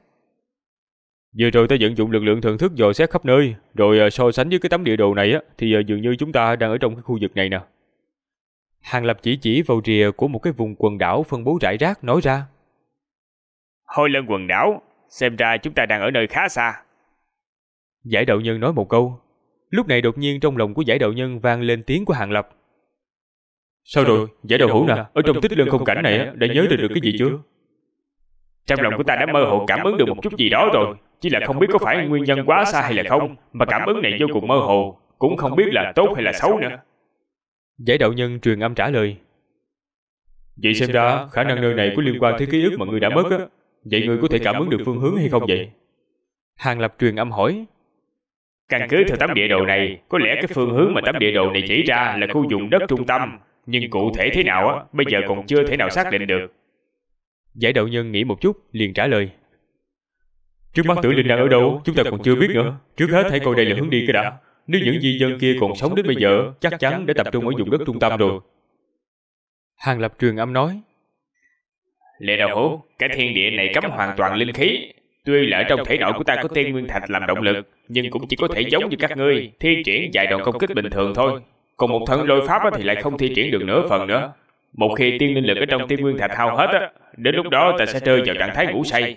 Speaker 1: Vừa rồi ta vận dụng lực lượng thần thức dò xét khắp nơi, rồi so sánh với cái tấm địa đồ này thì dường như chúng ta đang ở trong cái khu vực này nè. Hàng Lập chỉ vào rìa của một cái vùng quần đảo phân bố rải rác nói ra.
Speaker 2: Hôi Lân quần đảo, xem ra chúng ta đang ở nơi khá xa.
Speaker 1: Giải Đạo Nhân nói một câu. Lúc này đột nhiên trong lòng của Giải Đạo Nhân vang lên tiếng của Hàng Lập. Sao rồi, Giải Đạo Hữu nè, ở trong tích lân không cảnh này đã nhớ được cái gì chưa?
Speaker 2: Trong lòng của ta đã mơ hồ cảm ứng được một chút gì đó rồi, chỉ là không biết có phải nguyên nhân quá xa hay là không, mà cảm ứng này vô cùng mơ hồ, cũng không biết là tốt hay là xấu nữa.
Speaker 1: Giải Đạo Nhân truyền âm trả lời. Vậy xem ra khả năng nơi này có liên quan tới ký ức mà ngươi đã mất á. Vậy ngươi có thể cảm ứng được phương hướng hay không vậy? Hàng Lập truyền âm hỏi.
Speaker 2: Căn cứ theo tấm địa đồ này, có lẽ cái phương hướng mà tấm địa đồ này chỉ ra là khu vùng đất trung tâm, nhưng cụ thể thế nào bây giờ còn chưa thể nào xác định được.
Speaker 1: Giải Đạo Nhân nghĩ một chút liền trả lời. Trước mắt Tử Linh đang ở đâu chúng ta còn chưa biết nữa. Trước hết hãy coi đây là hướng đi cái đã. Nếu những di dân kia còn sống đến bây giờ, chắc chắn đã tập trung ở vùng đất trung tâm rồi. Hàng Lập truyền âm nói.
Speaker 2: Lệ Đạo Hữu, cái thiên địa này cấm hoàn toàn linh khí. Tuy là ở trong thể nội của ta có tiên nguyên thạch làm động lực, nhưng cũng chỉ có thể giống như các ngươi, thi triển vài đòn công kích bình thường thôi. Còn một thân lôi pháp thì lại không thi triển được nửa phần nữa. Một khi tiên linh lực ở trong tiên nguyên thạch hao hết đến lúc đó ta sẽ rơi vào trạng thái ngủ say.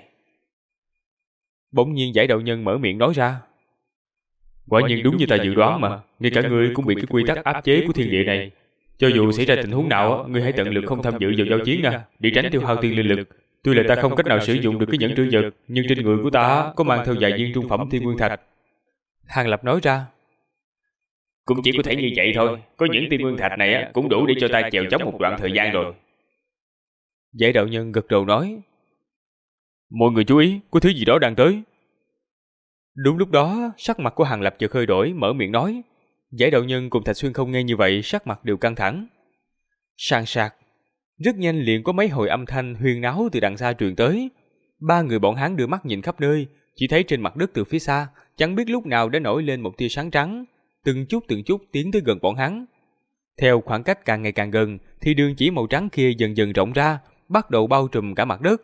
Speaker 1: Bỗng nhiên Giải Đạo Nhân mở miệng nói ra. Quả nhiên đúng như ta dự đoán mà, ngay cả ngươi cũng bị cái quy tắc áp chế của thiên địa này. Cho dù xảy ra tình huống nào, ngươi hãy tận lực không tham dự vào giao chiến nè, để tránh tiêu hao tiên linh lực. Tuy là ta không cách nào sử dụng được cái nhẫn trữ vật, nhưng trên người của ta có mang theo vài viên trung phẩm tiên nguyên thạch. Hàng Lập nói ra.
Speaker 2: Cũng chỉ có thể như vậy thôi, có những tiên nguyên thạch này cũng đủ để cho ta chèo chống một đoạn thời gian rồi.
Speaker 1: Giải Đạo Nhân gật đầu nói. Mọi người chú ý, có thứ gì đó đang tới. Đúng lúc đó, sắc mặt của Hàng Lập chợt hơi đổi, mở miệng nói. Giải Đạo Nhân cùng Thạch Xuyên Không nghe như vậy, sắc mặt đều căng thẳng. Sang sạc. Rất nhanh liền có mấy hồi âm thanh huyên náo từ đằng xa truyền tới. Ba người bọn hắn đưa mắt nhìn khắp nơi, chỉ thấy trên mặt đất từ phía xa, chẳng biết lúc nào đã nổi lên một tia sáng trắng, từng chút tiến tới gần bọn hắn. Theo khoảng cách càng ngày càng gần, thì đường chỉ màu trắng kia dần dần rộng ra, bắt đầu bao trùm cả mặt đất.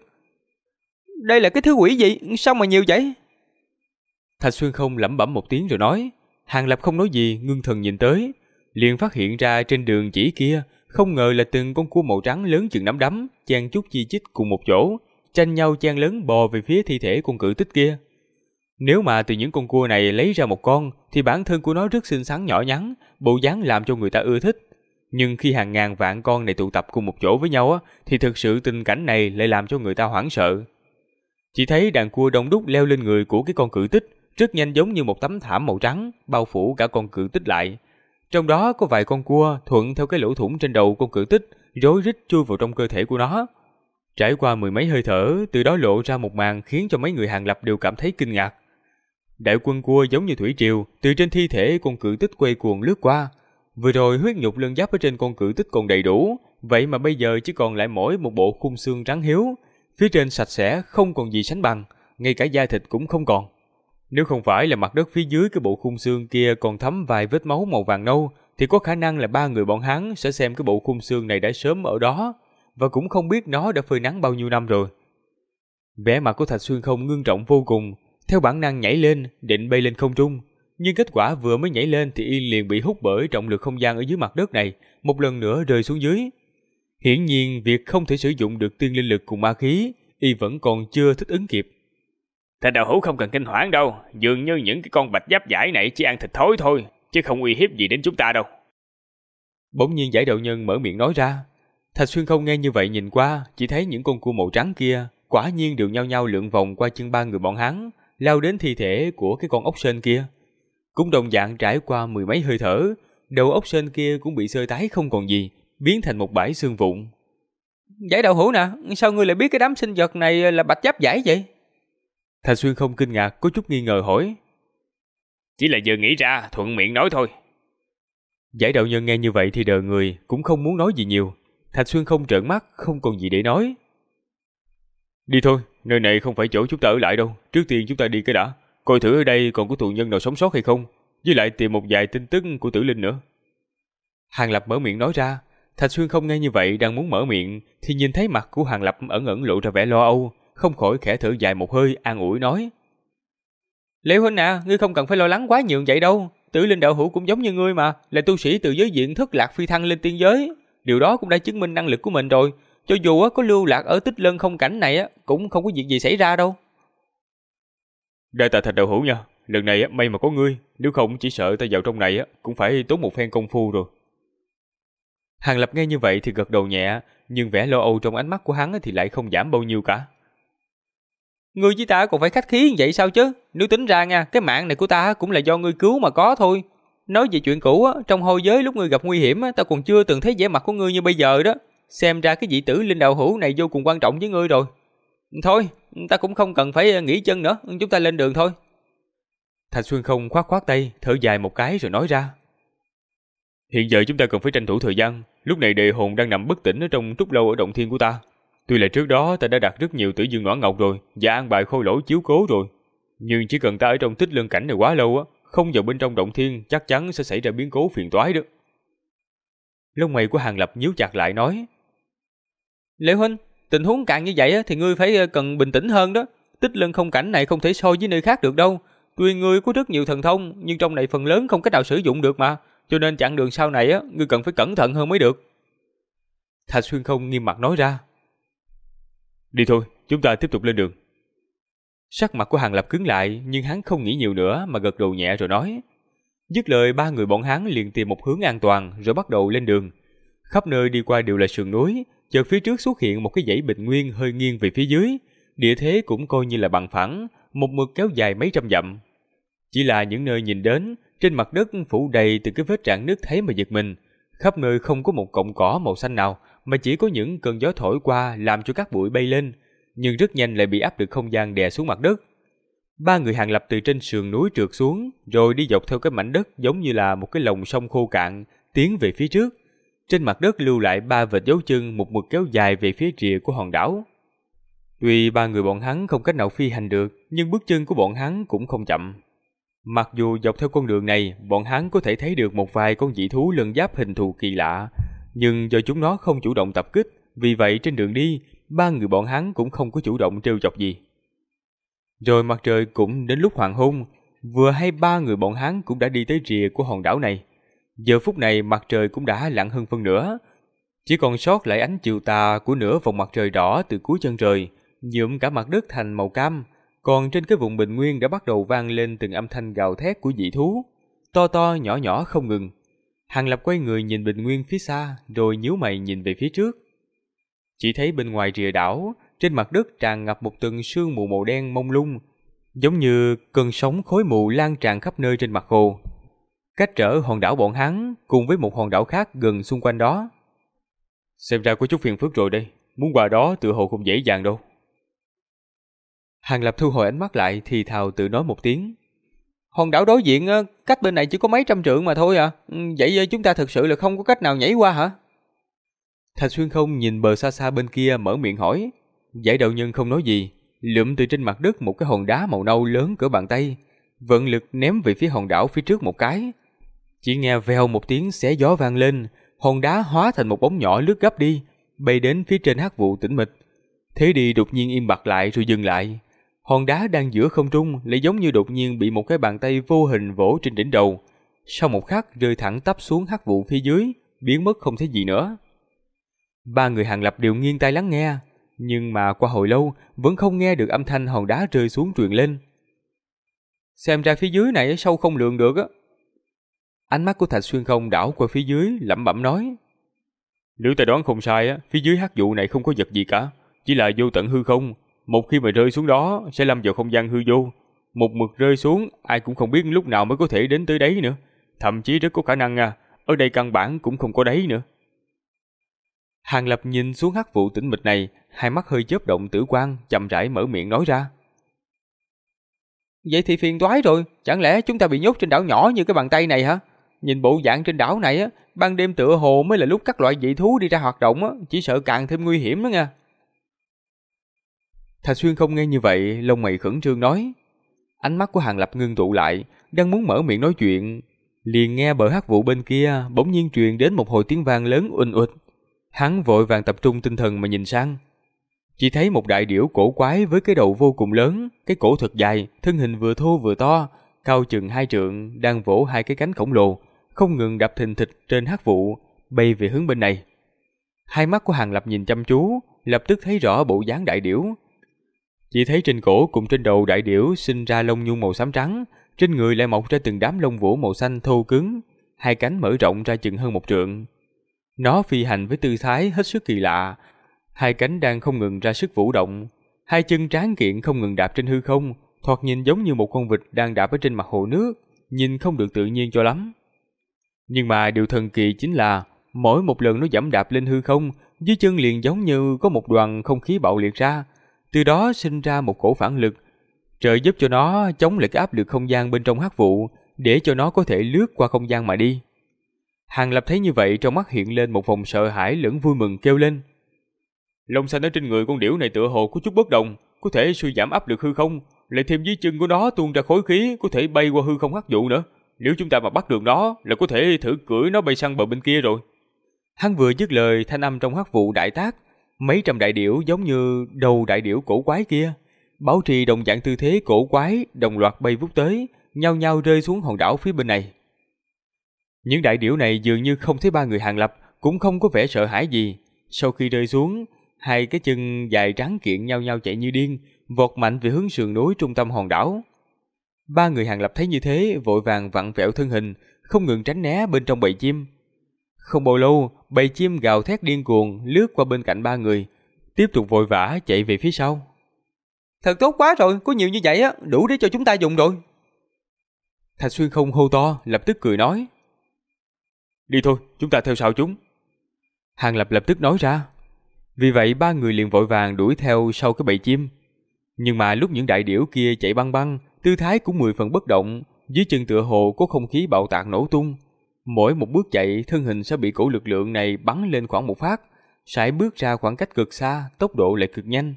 Speaker 3: Đây là cái thứ quỷ gì? Sao mà nhiều vậy?
Speaker 1: Thạch Xuyên Không lẩm bẩm một tiếng rồi nói. Hàng Lập không nói gì, ngưng thần nhìn tới, liền phát hiện ra trên đường chỉ kia, không ngờ là từng con cua màu trắng lớn chừng nắm đấm, chen chúc chi chít cùng một chỗ, tranh nhau chen lớn bò về phía thi thể con cự tích kia. Nếu mà từ những con cua này lấy ra một con, thì bản thân của nó rất xinh xắn nhỏ nhắn, bộ dáng làm cho người ta ưa thích. Nhưng khi hàng ngàn vạn con này tụ tập cùng một chỗ với nhau thì thực sự tình cảnh này lại làm cho người ta hoảng sợ. Chỉ thấy đàn cua đông đúc leo lên người của cái con cự tích, rất nhanh giống như một tấm thảm màu trắng, bao phủ cả con cự tích lại. Trong đó có vài con cua thuận theo cái lỗ thủng trên đầu con cự tích, rối rít chui vào trong cơ thể của nó. Trải qua mười mấy hơi thở, từ đó lộ ra một màn khiến cho mấy người Hàng Lập đều cảm thấy kinh ngạc. Đại quân cua giống như thủy triều, từ trên thi thể con cự tích quay cuồng lướt qua. Vừa rồi huyết nhục lân giáp ở trên con cự tích còn đầy đủ, vậy mà bây giờ chỉ còn lại mỗi một bộ khung xương trắng hiếu, phía trên sạch sẽ không còn gì sánh bằng, ngay cả da thịt cũng không còn. Nếu không phải là mặt đất phía dưới cái bộ khung xương kia còn thấm vài vết máu màu vàng nâu, thì có khả năng là ba người bọn hắn sẽ xem cái bộ khung xương này đã sớm ở đó, và cũng không biết nó đã phơi nắng bao nhiêu năm rồi. Vẻ mặt của Thạch Xuyên Không ngưng trọng vô cùng, theo bản năng nhảy lên, định bay lên không trung, nhưng kết quả vừa mới nhảy lên thì y liền bị hút bởi trọng lực không gian ở dưới mặt đất này, một lần nữa rơi xuống dưới. Hiển nhiên, việc không thể sử dụng được tiên linh lực cùng ma khí, y vẫn còn chưa thích ứng kịp.
Speaker 2: Thạch đạo hữu không cần kinh hoảng đâu, dường như những cái con bạch giáp giải này chỉ ăn thịt thối thôi, chứ không uy hiếp gì đến chúng ta đâu.
Speaker 1: Bỗng nhiên giải đạo nhân mở miệng nói ra. Thạch Xuyên Không nghe như vậy nhìn qua, chỉ thấy những con cua màu trắng kia quả nhiên đều nhao nhao lượn vòng qua chân ba người bọn hắn, lao đến thi thể của cái con ốc sên kia. Cũng đồng dạng trải qua mười mấy hơi thở, đầu ốc sên kia cũng bị xơi tái không còn gì, biến thành một bãi xương vụn.
Speaker 3: Giải đạo hữu nè, sao ngươi lại biết cái đám sinh vật này là bạch giáp giải vậy?
Speaker 1: Thạch Xuyên Không kinh ngạc, có chút nghi ngờ hỏi.
Speaker 2: Chỉ là vừa nghĩ ra, thuận miệng nói thôi.
Speaker 1: Giải đạo nhân nghe như vậy thì đờ người, cũng không muốn nói gì nhiều. Thạch Xuyên Không trợn mắt, không còn gì để nói. Đi thôi, nơi này không phải chỗ chúng ta ở lại đâu. Trước tiên chúng ta đi cái đã, coi thử ở đây còn có tù nhân nào sống sót hay không, với lại tìm một vài tin tức của Tử Linh nữa. Hàng Lập mở miệng nói ra. Thạch Xuyên Không nghe như vậy đang muốn mở miệng, thì nhìn thấy mặt của Hàng Lập ẩn ẩn lộ ra vẻ lo âu, không khỏi khẽ thở dài một hơi, an ủi nói.
Speaker 3: Lệ huynh à, ngươi không cần phải lo lắng quá nhiều vậy đâu. Tử Linh đạo hữu cũng giống như ngươi mà, là tu sĩ từ giới diện thất lạc phi thăng lên tiên giới. Điều đó cũng đã chứng minh năng lực của mình rồi. Cho dù có lưu lạc ở Tích Lân không cảnh này cũng không có việc gì xảy ra đâu.
Speaker 1: Đa tạ Thạch đạo hữu nha, lần này may mà có ngươi, nếu không chỉ sợ ta vào trong này cũng phải tốn một phen công phu rồi. Hàng Lập nghe như vậy thì gật đầu nhẹ, nhưng vẻ lo âu trong ánh mắt của hắn thì lại không giảm bao nhiêu cả.
Speaker 3: Ngươi với ta còn phải khách khí như vậy sao chứ? Nếu tính ra nha, cái mạng này của ta cũng là do ngươi cứu mà có thôi. Nói về chuyện cũ trong hôi giới lúc ngươi gặp nguy hiểm ta còn chưa từng thấy vẻ mặt của ngươi như bây giờ đó. Xem ra cái vị Tử Linh đạo hữu này vô cùng quan trọng với ngươi rồi. Thôi, ta cũng không cần phải nghỉ chân nữa, chúng ta lên đường thôi.
Speaker 1: Thạch Xuyên Không khoát khoát tay, thở dài một cái rồi nói ra. Hiện giờ chúng ta cần phải tranh thủ thời gian, lúc này đề hồn đang nằm bất tỉnh ở trong trúc lâu ở động thiên của ta. Tuy là trước đó ta đã đặt rất nhiều tử dương noãn ngọc rồi và an bài khôi lỗi chiếu cố rồi, nhưng chỉ cần ta ở trong Tích Lân cảnh này quá lâu không vào bên trong động thiên chắc chắn sẽ xảy ra biến cố phiền toái đó. Lông mày của Hàng Lập nhíu chặt lại nói.
Speaker 3: Lệ huynh, tình huống càng như vậy thì ngươi phải cần bình tĩnh hơn đó. Tích Lân không cảnh này không thể so với nơi khác được đâu. Tuy ngươi có rất nhiều thần thông, nhưng trong này phần lớn không cách nào sử dụng được mà, cho nên chặng đường sau này ngươi cần phải cẩn thận hơn mới được.
Speaker 1: Thạch Xuyên Không nghiêm mặt nói ra. Đi thôi, chúng ta tiếp tục lên đường. Sắc mặt của Hàng Lập cứng lại, nhưng hắn không nghĩ nhiều nữa mà gật đầu nhẹ rồi nói. Dứt lời, ba người bọn hắn liền tìm một hướng an toàn rồi bắt đầu lên đường. Khắp nơi đi qua đều là sườn núi, chợt phía trước xuất hiện một cái dãy bình nguyên hơi nghiêng về phía dưới, địa thế cũng coi như là bằng phẳng, một mực kéo dài mấy trăm dặm. Chỉ là những nơi nhìn đến, trên mặt đất phủ đầy từ cái vết rạn nứt thấy mà giật mình, khắp nơi không có một cọng cỏ màu xanh nào, mà chỉ có những cơn gió thổi qua làm cho các bụi bay lên, nhưng rất nhanh lại bị áp lực không gian đè xuống mặt đất. Ba người Hàng Lập từ trên sườn núi trượt xuống, rồi đi dọc theo cái mảnh đất giống như là một cái lồng sông khô cạn, tiến về phía trước. Trên mặt đất lưu lại 3 vệt dấu chân một mực kéo dài về phía rìa của hòn đảo. Tuy 3 người bọn hắn không cách nào phi hành được, nhưng bước chân của bọn hắn cũng không chậm. Mặc dù dọc theo con đường này, bọn hắn có thể thấy được một vài con dị thú lân giáp hình thù kỳ lạ, nhưng do chúng nó không chủ động tập kích, vì vậy trên đường đi, 3 người bọn hắn cũng không có chủ động trêu chọc gì. Rồi mặt trời cũng đến lúc hoàng hôn, vừa hay 3 người bọn hắn cũng đã đi tới rìa của hòn đảo này. Giờ phút này mặt trời cũng đã lặn hơn phân nửa, chỉ còn sót lại ánh chiều tà của nửa vòng mặt trời đỏ từ cuối chân trời, nhuộm cả mặt đất thành màu cam. Còn trên cái vùng bình nguyên đã bắt đầu vang lên từng âm thanh gào thét của dị thú, to to nhỏ nhỏ không ngừng. Hàng Lập quay người nhìn bình nguyên phía xa, rồi nhíu mày nhìn về phía trước. Chỉ thấy bên ngoài rìa đảo, trên mặt đất tràn ngập một tầng sương mù màu đen mông lung, giống như cơn sóng khói mù lan tràn khắp nơi trên mặt hồ, cách trở hòn đảo bọn hắn cùng với một hòn đảo khác gần xung quanh đó. Xem ra có chút phiền phức rồi đây, muốn qua đó tựa hồ không dễ dàng đâu. Hàng Lập thu hồi ánh mắt lại thì thào tự nói một tiếng. Hòn đảo đối diện cách bên này chỉ có mấy trăm trượng mà thôi à. Vậy chúng ta thực sự là không có cách nào nhảy qua hả? Thạch Xuyên Không nhìn bờ xa xa bên kia mở miệng hỏi. Giải đạo nhân không nói gì, lượm từ trên mặt đất một cái hòn đá màu nâu lớn cỡ bàn tay, vận lực ném về phía hòn đảo phía trước một cái. Chỉ nghe vèo một tiếng xé gió vang lên, hòn đá hóa thành một bóng nhỏ lướt gấp đi, bay đến phía trên hắc vụ tĩnh mịch. Thế đi đột nhiên im bặt lại rồi dừng lại. Hòn đá đang giữa không trung lại giống như đột nhiên bị một cái bàn tay vô hình vỗ trên đỉnh đầu. Sau một khắc rơi thẳng tắp xuống hắc vụ phía dưới, biến mất không thấy gì nữa. 3 người Hàng Lập đều nghiêng tai lắng nghe, nhưng mà qua hồi lâu vẫn không nghe được âm thanh hòn đá rơi xuống truyền lên. Xem ra phía dưới này sâu không lường được á. Ánh mắt của Thạch Xuyên Không đảo qua phía dưới, lẩm bẩm nói. Nếu ta đoán không sai á, phía dưới hắc vụ này không có vật gì cả, chỉ là vô tận hư không. Một khi mà rơi xuống đó sẽ lâm vào không gian hư vô, một mực rơi xuống ai cũng không biết lúc nào mới có thể đến tới đấy nữa, thậm chí rất có khả năng ở đây căn bản cũng không có đấy nữa. Hàng Lập nhìn xuống hắc vụ tĩnh mịch này, hai mắt hơi chớp động tử quang, chậm rãi mở miệng nói ra. Vậy thì phiền toái rồi, chẳng lẽ chúng ta bị nhốt trên đảo nhỏ như cái bàn tay này hả? Nhìn bộ dạng trên đảo này á, ban đêm tựa hồ mới là lúc các loại dị thú đi ra hoạt động á, chỉ sợ càng thêm nguy hiểm đó nha. Thạch Xuyên Không nghe như vậy, lông mày khẩn trương nói. Ánh mắt của Hàng Lập ngưng tụ lại, đang muốn mở miệng nói chuyện, liền nghe bờ hắc vụ bên kia bỗng nhiên truyền đến một hồi tiếng vang lớn uỳnh uịch. Hắn vội vàng tập trung tinh thần mà nhìn sang. Chỉ thấy một đại điểu cổ quái với cái đầu vô cùng lớn, cái cổ thật dài, thân hình vừa thô vừa to, cao chừng 2 trượng, đang vỗ 2 cái cánh khổng lồ, không ngừng đập thình thịch trên hắc vụ, bay về hướng bên này. Hai mắt của Hàng Lập nhìn chăm chú, lập tức thấy rõ bộ dáng đại điểu. Chỉ thấy trên cổ cùng trên đầu đại điểu sinh ra lông nhung màu xám trắng, trên người lại mọc ra từng đám lông vũ màu xanh thô cứng, 2 cánh mở rộng ra chừng hơn 1 trượng. Nó phi hành với tư thái hết sức kỳ lạ, 2 cánh đang không ngừng ra sức vũ động, 2 chân tráng kiện không ngừng đạp trên hư không, thoạt nhìn giống như một con vịt đang đạp ở trên mặt hồ nước, nhìn không được tự nhiên cho lắm. Nhưng mà điều thần kỳ chính là mỗi một lần nó giẫm đạp lên hư không, dưới chân liền giống như có một đoàn không khí bạo liệt ra, từ đó sinh ra một cổ phản lực, trợ giúp cho nó chống lại cái áp lực không gian bên trong hắc vụ, để cho nó có thể lướt qua không gian mà đi. Hàng Lập thấy như vậy, trong mắt hiện lên một vòng sợ hãi lẫn vui mừng, kêu lên. Lông xanh ở trên người con điểu này tựa hồ có chút bất đồng, có thể suy giảm áp lực hư không, lại thêm dưới chân của nó tuôn ra khối khí, có thể bay qua hư không hắc vụ nữa. Nếu chúng ta mà bắt được nó, là có thể thử cưỡi nó bay sang bờ bên kia rồi. Hắn vừa dứt lời, thanh âm trong hắc vụ đại tác, mấy trăm đại điểu giống như đầu đại điểu cổ quái kia, bảo trì đồng dạng tư thế cổ quái, đồng loạt bay vút tới, nhao nhao rơi xuống hòn đảo phía bên này. Những đại điểu này dường như không thấy 3 người Hàng Lập, cũng không có vẻ sợ hãi gì. Sau khi rơi xuống, 2 cái chân dài trắng kiện nhao nhao chạy như điên, vọt mạnh về hướng sườn núi trung tâm hòn đảo. 3 người Hàng Lập thấy như thế, vội vàng vặn vẹo thân hình, không ngừng tránh né bên trong bầy chim. Không bao lâu, bầy chim gào thét điên cuồng lướt qua bên cạnh 3 người, tiếp tục vội vã chạy về phía sau. Thật tốt quá rồi, có nhiều như vậy á, đủ để cho chúng ta dùng rồi. Thạch Xuyên Không hô to, lập tức cười nói. Đi thôi, chúng ta theo sau chúng. Hàng Lập lập tức nói ra. Vì vậy 3 người liền vội vàng đuổi theo sau cái bầy chim. Nhưng mà lúc những đại điểu kia chạy băng băng, tư thái cũng 10 phần bất động, dưới chân tựa hồ có không khí bạo tạc nổ tung. Mỗi một bước chạy, thân hình sẽ bị cổ lực lượng này bắn lên khoảng một phát, sải bước ra khoảng cách cực xa, tốc độ lại cực nhanh.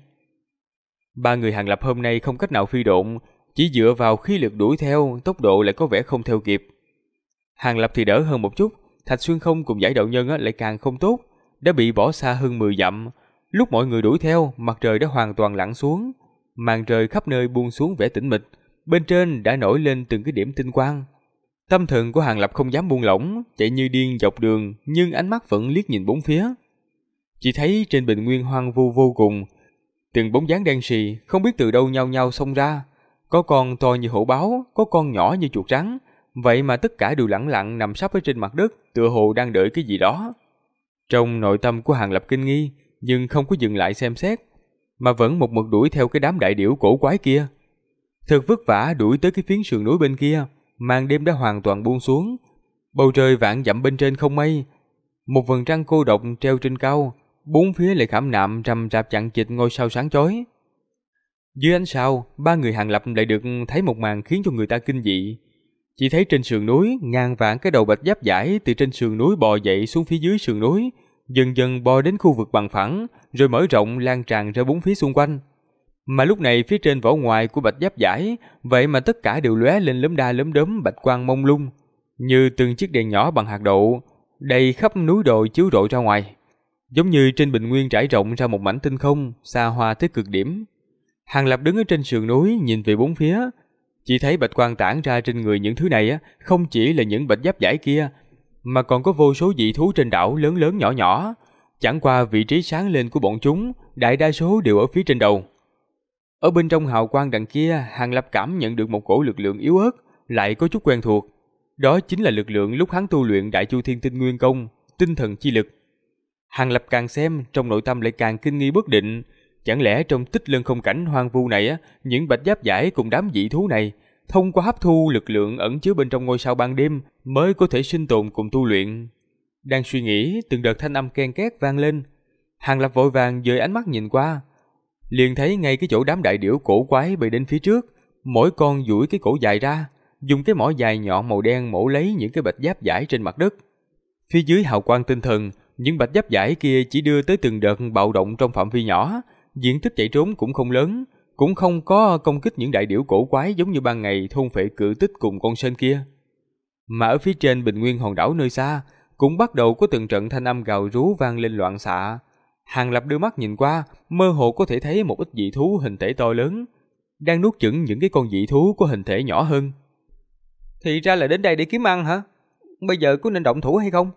Speaker 1: Ba người Hàng Lập hôm nay không cách nào phi độn, chỉ dựa vào khí lực đuổi theo, tốc độ lại có vẻ không theo kịp. Hàng Lập thì đỡ hơn một chút, Thạch Xuyên Không cùng Giải Đạo Nhân lại càng không tốt, đã bị bỏ xa hơn 10 dặm. Lúc mọi người đuổi theo, mặt trời đã hoàn toàn lặn xuống, màn trời khắp nơi buông xuống vẻ tĩnh mịch, bên trên đã nổi lên từng cái điểm tinh quang. Tâm thần của Hàng Lập không dám buông lỏng, chạy như điên dọc đường, nhưng ánh mắt vẫn liếc nhìn bốn phía. Chỉ thấy trên bình nguyên hoang vu vô cùng, từng bóng dáng đen sì không biết từ đâu nhau nhau xông ra, có con to như hổ báo, có con nhỏ như chuột trắng, vậy mà tất cả đều lẳng lặng nằm sấp ở trên mặt đất, tựa hồ đang đợi cái gì đó. Trong nội tâm của Hàng Lập kinh nghi, nhưng không có dừng lại xem xét, mà vẫn một mực đuổi theo cái đám đại điểu cổ quái kia. Thật vất vả đuổi tới cái phiến sườn núi bên kia, màn đêm đã hoàn toàn buông xuống, bầu trời vạn dặm bên trên không mây, một vầng trăng cô độc treo trên cao, bốn phía lại khảm nạm rầm rạp chằng chịt ngôi sao sáng chói. Dưới ánh sao, ba người Hàng Lập lại được thấy một màn khiến cho người ta kinh dị. Chỉ thấy trên sườn núi, ngàn vạn cái đầu bạch giáp dải từ trên sườn núi bò dậy xuống phía dưới sườn núi, dần dần bò đến khu vực bằng phẳng, rồi mở rộng lan tràn ra bốn phía xung quanh. Mà lúc này phía trên vỏ ngoài của bạch giáp dải, vậy mà tất cả đều lóe lên lấm đa lấm đốm bạch quang mông lung, như từng chiếc đèn nhỏ bằng hạt đậu, đầy khắp núi đồi chiếu rọi ra ngoài, giống như trên bình nguyên trải rộng ra một mảnh tinh không xa hoa tới cực điểm. Hàng Lập đứng ở trên sườn núi nhìn về bốn phía, chỉ thấy bạch quang tản ra trên người những thứ này không chỉ là những bạch giáp dải kia, mà còn có vô số dị thú trên đảo lớn lớn nhỏ nhỏ. Chẳng qua vị trí sáng lên của bọn chúng, đại đa số đều ở phía trên đầu. Ở bên trong hào quang đằng kia, Hàng Lập cảm nhận được một cổ lực lượng yếu ớt, lại có chút quen thuộc. Đó chính là lực lượng lúc hắn tu luyện Đại Chu Thiên Tinh Nguyên Công, tinh thần chi lực. Hàng Lập càng xem, trong nội tâm lại càng kinh nghi bất định. Chẳng lẽ trong tích lân không cảnh hoang vu này, những bạch giáp dải cùng đám dị thú này, thông qua hấp thu lực lượng ẩn chứa bên trong ngôi sao ban đêm mới có thể sinh tồn cùng tu luyện. Đang suy nghĩ, từng đợt thanh âm ken két vang lên. Hàng Lập vội vàng dời ánh mắt nhìn qua, liền thấy ngay cái chỗ đám đại điểu cổ quái bay đến phía trước, mỗi con duỗi cái cổ dài ra, dùng cái mỏ dài nhọn màu đen mổ lấy những cái bạch giáp dải trên mặt đất. Phía dưới hào quang tinh thần, những bạch giáp dải kia chỉ đưa tới từng đợt bạo động trong phạm vi nhỏ, diện tích chạy trốn cũng không lớn, cũng không có công kích những đại điểu cổ quái giống như ban ngày thôn phệ cự tích cùng con sên kia. Mà ở phía trên bình nguyên hòn đảo nơi xa, cũng bắt đầu có từng trận thanh âm gào rú vang lên loạn xạ. Hàng Lập đưa mắt nhìn qua, mơ hồ có thể thấy một ít dị thú hình thể to lớn, đang nuốt chửng những cái con dị thú có hình thể nhỏ hơn.
Speaker 3: Thì ra là đến đây để kiếm ăn hả? Bây giờ có nên động thủ hay không?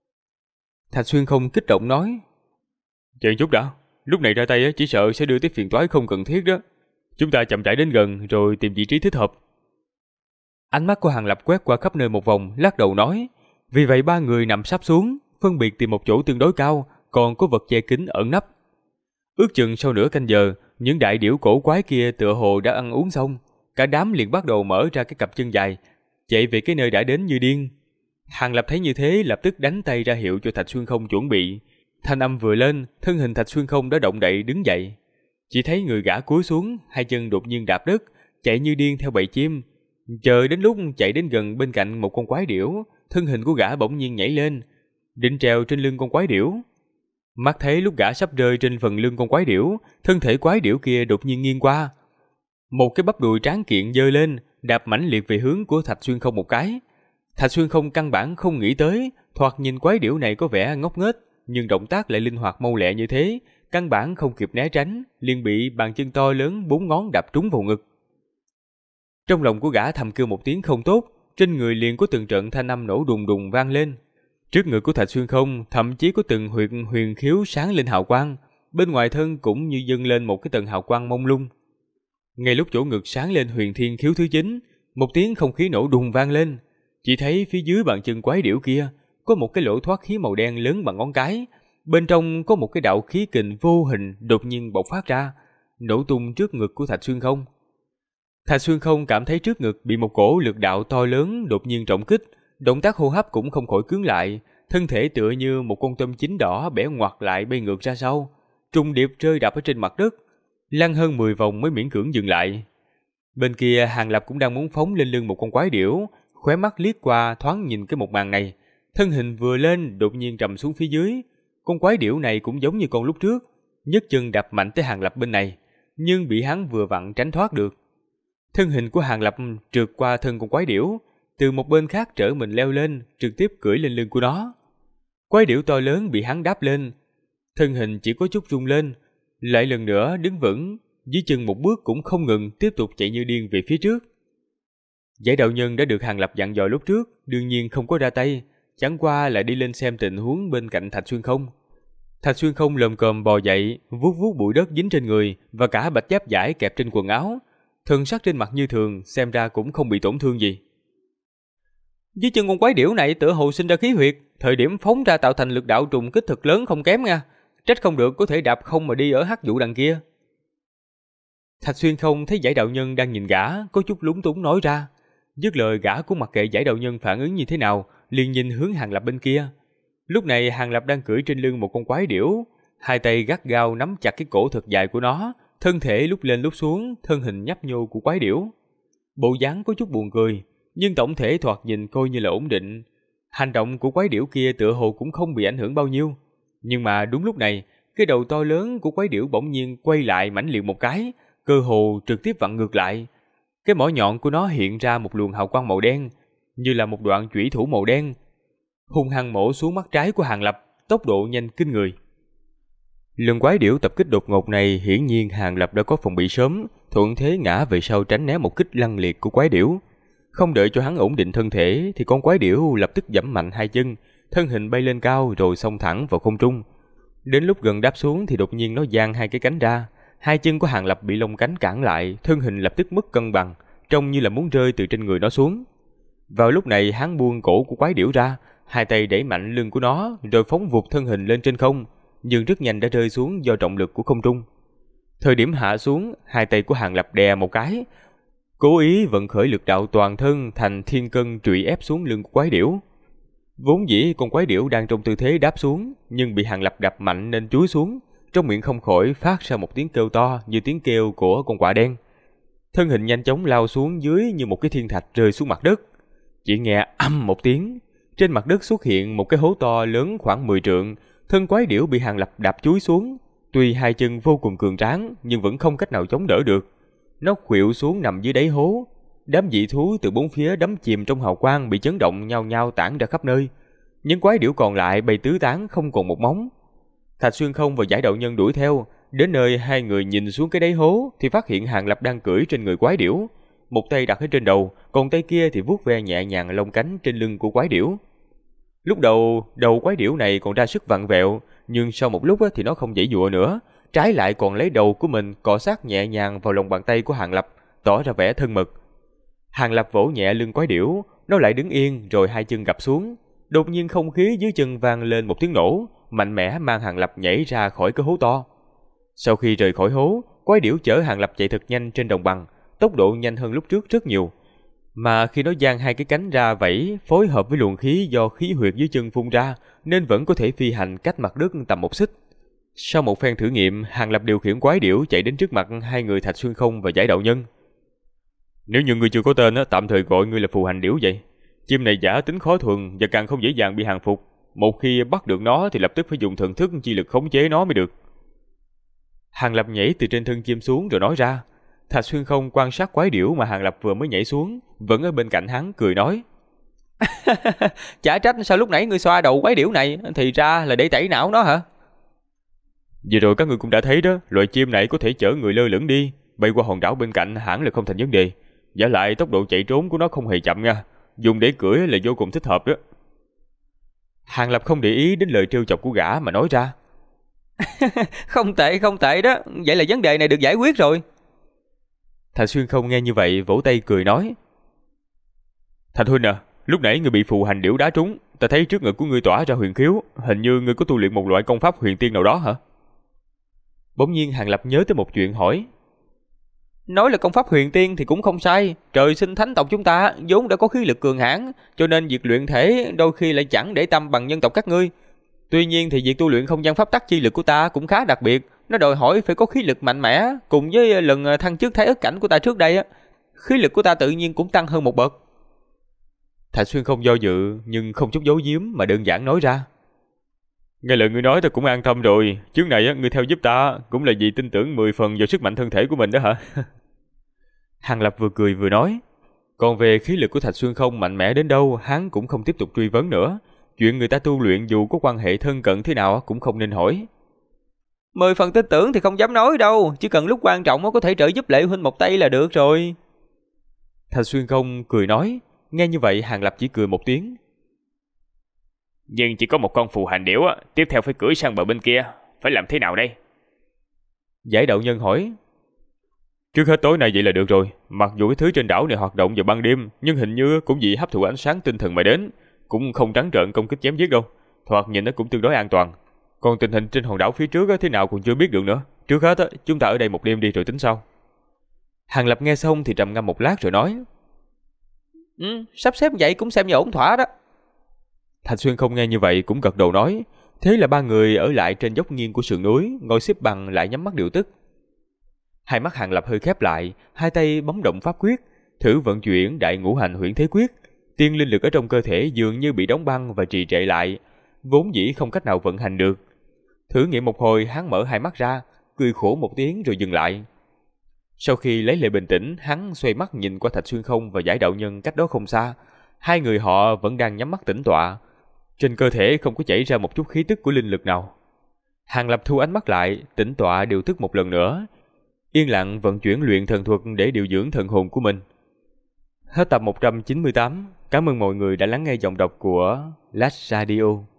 Speaker 1: Thạch Xuyên Không kích động nói. Chờ chút đã, lúc này ra tay chỉ sợ sẽ đưa tới phiền toái không cần thiết đó. Chúng ta chậm rãi đến gần rồi tìm vị trí thích hợp. Ánh mắt của Hàng Lập quét qua khắp nơi một vòng, lắc đầu nói. Vì vậy ba người nằm sắp xuống, phân biệt tìm một chỗ tương đối cao, còn có vật che kín ẩn nấp. Ước chừng sau nửa canh giờ, những đại điểu cổ quái kia tựa hồ đã ăn uống xong, cả đám liền bắt đầu mở ra cái cặp chân dài, chạy về cái nơi đã đến như điên. Hàng Lập thấy như thế lập tức đánh tay ra hiệu cho Thạch Xuyên Không chuẩn bị. Thanh âm vừa lên, thân hình Thạch Xuyên Không đã động đậy đứng dậy. Chỉ thấy người gã cúi xuống, hai chân đột nhiên đạp đất, chạy như điên theo bầy chim. Chờ đến lúc chạy đến gần bên cạnh một con quái điểu, thân hình của gã bỗng nhiên nhảy lên, định trèo trên lưng con quái điểu. Mắt thấy lúc gã sắp rơi trên phần lưng con quái điểu, thân thể quái điểu kia đột nhiên nghiêng qua. Một cái bắp đùi tráng kiện giơ lên, đạp mãnh liệt về hướng của Thạch Xuyên Không một cái. Thạch Xuyên Không căn bản không nghĩ tới, thoạt nhìn quái điểu này có vẻ ngốc nghếch, nhưng động tác lại linh hoạt mau lẹ như thế, căn bản không kịp né tránh, liền bị bàn chân to lớn 4 ngón đạp trúng vào ngực. Trong lòng của gã thầm kêu một tiếng không tốt, trên người liền có từng trận thanh âm nổ đùng đùng vang lên. Trước ngực của Thạch Xuyên Không thậm chí có từng huyệt huyền khiếu sáng lên hào quang, bên ngoài thân cũng như dâng lên một cái tầng hào quang mông lung. Ngay lúc chỗ ngực sáng lên huyền thiên khiếu thứ 9, một tiếng không khí nổ đùng vang lên, chỉ thấy phía dưới bàn chân quái điểu kia có một cái lỗ thoát khí màu đen lớn bằng ngón cái, bên trong có một cái đạo khí kình vô hình đột nhiên bộc phát ra, nổ tung trước ngực của Thạch Xuyên Không. Thạch Xuyên Không cảm thấy trước ngực bị một cổ lực đạo to lớn đột nhiên trọng kích, động tác hô hấp cũng không khỏi cứng lại, thân thể tựa như một con tôm chín đỏ bẻ ngoặt lại bay ngược ra sau, trùng điệp rơi đạp ở trên mặt đất, lăn hơn 10 vòng mới miễn cưỡng dừng lại. Bên kia Hàng Lập cũng đang muốn phóng lên lưng một con quái điểu, khóe mắt liếc qua thoáng nhìn cái một màn này, Thân hình vừa lên đột nhiên trầm xuống phía dưới. Con quái điểu này cũng giống như con lúc trước, nhấc chân đạp mạnh tới Hàng Lập bên này, nhưng bị hắn vừa vặn tránh thoát được. Thân hình của Hàng Lập trượt qua thân con quái điểu, từ một bên khác trở mình leo lên, trực tiếp cưỡi lên lưng của nó. Quái điểu to lớn bị hắn đáp lên, thân hình chỉ có chút rung lên, lại lần nữa đứng vững, dưới chân một bước cũng không ngừng, tiếp tục chạy như điên về phía trước. Giải đạo nhân đã được Hàng Lập dặn dò lúc trước, đương nhiên không có ra tay, chẳng qua là đi lên xem tình huống bên cạnh Thạch Xuyên Không. Thạch Xuyên Không lồm cồm bò dậy, vuốt vuốt bụi đất dính trên người và cả bạch giáp vải kẹp trên quần áo, thần sắc trên mặt như thường, xem ra cũng không bị tổn thương gì.
Speaker 3: Dưới chân con quái điểu này tựa hồ sinh ra khí huyệt, thời điểm phóng ra tạo thành lực đạo trùng kích thực lớn không kém nha, trách không được có thể đạp không mà đi ở hắc vụ đằng kia.
Speaker 1: Thạch Xuyên Không thấy Giải đạo nhân đang nhìn gã, có chút lúng túng nói ra. Dứt lời gã cũng mặc kệ Giải đạo nhân phản ứng như thế nào, liền nhìn hướng Hàng Lập bên kia. Lúc này Hàng Lập đang cưỡi trên lưng một con quái điểu, hai tay gắt gao nắm chặt cái cổ thật dài của nó, thân thể lúc lên lúc xuống, thân hình nhấp nhô của quái điểu. Bộ dáng có chút buồn cười, nhưng tổng thể thoạt nhìn coi như là ổn định. Hành động của quái điểu kia tựa hồ cũng không bị ảnh hưởng bao nhiêu. Nhưng mà đúng lúc này, cái đầu to lớn của quái điểu bỗng nhiên quay lại mãnh liệt một cái, cơ hồ trực tiếp vặn ngược lại. Cái mỏ nhọn của nó hiện ra một luồng hào quang màu đen, như là một đoạn chủy thủ màu đen, hung hăng mổ xuống mắt trái của Hàng Lập, tốc độ nhanh kinh người. Lần quái điểu tập kích đột ngột này, hiển nhiên Hàng Lập đã có phòng bị sớm, thuận thế ngã về sau tránh né một kích lăng liệt của quái điểu. Không đợi cho hắn ổn định thân thể thì con quái điểu lập tức giẫm mạnh hai chân, thân hình bay lên cao rồi xông thẳng vào không trung. Đến lúc gần đáp xuống thì đột nhiên nó giang hai cái cánh ra, hai chân của Hàng Lập bị lông cánh cản lại, thân hình lập tức mất cân bằng, trông như là muốn rơi từ trên người nó xuống. Vào lúc này hắn buông cổ của quái điểu ra, hai tay đẩy mạnh lưng của nó rồi phóng vụt thân hình lên trên không, nhưng rất nhanh đã rơi xuống do trọng lực của không trung. Thời điểm hạ xuống, hai tay của Hàng Lập đè một cái, cố ý vận khởi lực đạo toàn thân thành thiên cân trụy ép xuống lưng của quái điểu. Vốn dĩ con quái điểu đang trong tư thế đáp xuống, nhưng bị Hàng Lập đập mạnh nên chúi xuống, trong miệng không khỏi phát ra một tiếng kêu to như tiếng kêu của con quạ đen. Thân hình nhanh chóng lao xuống dưới như một cái thiên thạch rơi xuống mặt đất. Chỉ nghe ầm một tiếng, trên mặt đất xuất hiện một cái hố to lớn khoảng 10 trượng, thân quái điểu bị Hàng Lập đạp chúi xuống. Tuy hai chân vô cùng cường tráng nhưng vẫn không cách nào chống đỡ được. Nó khuỵu xuống nằm dưới đáy hố. Đám dị thú từ bốn phía đắm chìm trong hào quang bị chấn động nhao nhao tản ra khắp nơi. Những quái điểu còn lại bay tứ tán không còn một móng. Thạch Xuyên Không và Giải đạo nhân đuổi theo, đến nơi hai người nhìn xuống cái đáy hố thì phát hiện Hàng Lập đang cưỡi trên người quái điểu, một tay đặt ở trên đầu, còn tay kia thì vuốt ve nhẹ nhàng lông cánh trên lưng của quái điểu. Lúc đầu, đầu quái điểu này còn ra sức vặn vẹo, nhưng sau một lúc thì nó không giãy giụa nữa, trái lại còn lấy đầu của mình cọ sát nhẹ nhàng vào lòng bàn tay của Hàng Lập, tỏ ra vẻ thân mật. Hàng Lập vỗ nhẹ lưng quái điểu, nó lại đứng yên rồi hai chân gập xuống. Đột nhiên không khí dưới chân vang lên một tiếng nổ, mạnh mẽ mang Hàng Lập nhảy ra khỏi cái hố to. Sau khi rời khỏi hố, quái điểu chở Hàng Lập chạy thật nhanh trên đồng bằng, tốc độ nhanh hơn lúc trước rất nhiều. Mà khi nó giang hai cái cánh ra vẫy, phối hợp với luồng khí do khí huyệt dưới chân phun ra, nên vẫn có thể phi hành cách mặt đất tầm một xích. Sau một phen thử nghiệm, Hàng Lập điều khiển quái điểu chạy đến trước mặt hai người Thạch Xuyên Không và Giải đạo nhân. Nếu như ngươi chưa có tên, tạm thời gọi ngươi là phù hành điểu vậy. Chim này giả tính khó thuần và càng không dễ dàng bị hàng phục. Một khi bắt được nó thì lập tức phải dùng thần thức chi lực khống chế nó mới được. Hàng Lập nhảy từ trên thân chim xuống rồi nói ra. Thạch Xuyên Không quan sát quái điểu mà Hàng Lập vừa mới nhảy xuống, vẫn ở bên cạnh hắn cười nói.
Speaker 3: Chả trách sao lúc nãy ngươi xoa đầu quái điểu này, thì ra là để tẩy não nó hả?
Speaker 1: Vừa rồi các ngươi cũng đã thấy đó, loài chim này có thể chở người lơ lửng đi, bay qua hòn đảo bên cạnh hẳn là không thành vấn đề. Giả lại tốc độ chạy trốn của nó không hề chậm nha, dùng để cưỡi là vô cùng thích hợp đó. Hàng Lập không để ý đến lời trêu chọc của gã mà nói ra.
Speaker 3: Không tệ đó, vậy là vấn đề này được giải quyết rồi.
Speaker 1: Thạch Xuyên Không nghe như vậy vỗ tay cười nói. Thạch huynh à, lúc nãy ngươi bị phù hành điểu đá trúng, ta thấy trước ngực của ngươi tỏa ra huyền khiếu, hình như ngươi có tu luyện một loại công pháp huyền tiên nào đó hả? Bỗng nhiên Hàng Lập nhớ tới một chuyện hỏi.
Speaker 3: Nói là công pháp huyền tiên thì cũng không sai, trời sinh thánh tộc chúng ta vốn đã có khí lực cường hãn, cho nên việc luyện thể đôi khi lại chẳng để tâm bằng nhân tộc các ngươi. Tuy nhiên thì việc tu luyện không gian pháp tắc chi lực của ta cũng khá đặc biệt, nó đòi hỏi phải có khí lực mạnh mẽ, cùng với lần thăng chức thái ức cảnh của ta trước đây á, khí lực của ta tự nhiên cũng tăng hơn một bậc.
Speaker 1: Thạch Xuyên không do dự nhưng không chút giấu giếm mà đơn giản nói ra. Nghe lời ngươi nói ta cũng an tâm rồi. Chuyến này ngươi theo giúp ta cũng là vì tin tưởng 10 phần vào sức mạnh thân thể của mình đó hả? Hàng Lập vừa cười vừa nói. Còn về khí lực của Thạch Xuyên không mạnh mẽ đến đâu, hắn cũng không tiếp tục truy vấn nữa. Chuyện người ta tu luyện dù có quan hệ thân cận thế nào cũng không nên hỏi.
Speaker 3: 10 phần tin tưởng thì không dám nói đâu, chỉ cần lúc quan trọng có thể trợ giúp Lệ huynh một tay là được rồi.
Speaker 1: Thạch Xuyên không cười nói. Nghe như vậy Hàng Lập chỉ cười một tiếng.
Speaker 2: Nhưng chỉ có một con phù hành điểu tiếp theo phải cưỡi sang bờ bên kia, phải làm thế nào đây?
Speaker 1: Giải đạo nhân hỏi. Trước hết tối nay vậy là được rồi. Mặc dù cái thứ trên đảo này hoạt động vào ban đêm, nhưng hình như cũng vì hấp thụ ánh sáng tinh thần mà đến, cũng không trắng trợn công kích chém giết đâu. Thoạt nhìn nó cũng tương đối an toàn. Còn tình hình trên hòn đảo phía trước thế nào còn chưa biết được nữa. Trước hết chúng ta ở đây một đêm đi rồi tính sau. Hàng Lập nghe xong thì trầm ngâm một lát rồi nói.
Speaker 3: Sắp xếp vậy cũng xem như ổn thỏa đó.
Speaker 1: Thạch Xuyên không nghe như vậy cũng gật đầu nói. Thế là ba người ở lại trên dốc nghiêng của sườn núi, ngồi xếp bằng lại nhắm mắt điều tức. Hai mắt Hàng Lập hơi khép lại, hai tay bấm động pháp quyết, thử vận chuyển đại ngũ hành huyễn thế quyết. Tiên linh lực ở trong cơ thể dường như bị đóng băng và trì trệ lại, vốn dĩ không cách nào vận hành được. Thử nghiệm một hồi, hắn mở hai mắt ra, cười khổ một tiếng rồi dừng lại. Sau khi lấy lại bình tĩnh, hắn xoay mắt nhìn qua Thạch Xuyên không và Giải đạo nhân cách đó không xa. Hai người họ vẫn đang nhắm mắt tĩnh tọa, trên cơ thể không có chảy ra một chút khí tức của linh lực nào. Hàng Lập thu ánh mắt lại, tĩnh tọa điều tức một lần nữa, yên lặng vận chuyển luyện thần thuật để điều dưỡng thần hồn của mình. Hết tập 198. Cảm ơn mọi người đã lắng nghe giọng đọc của Last Radio.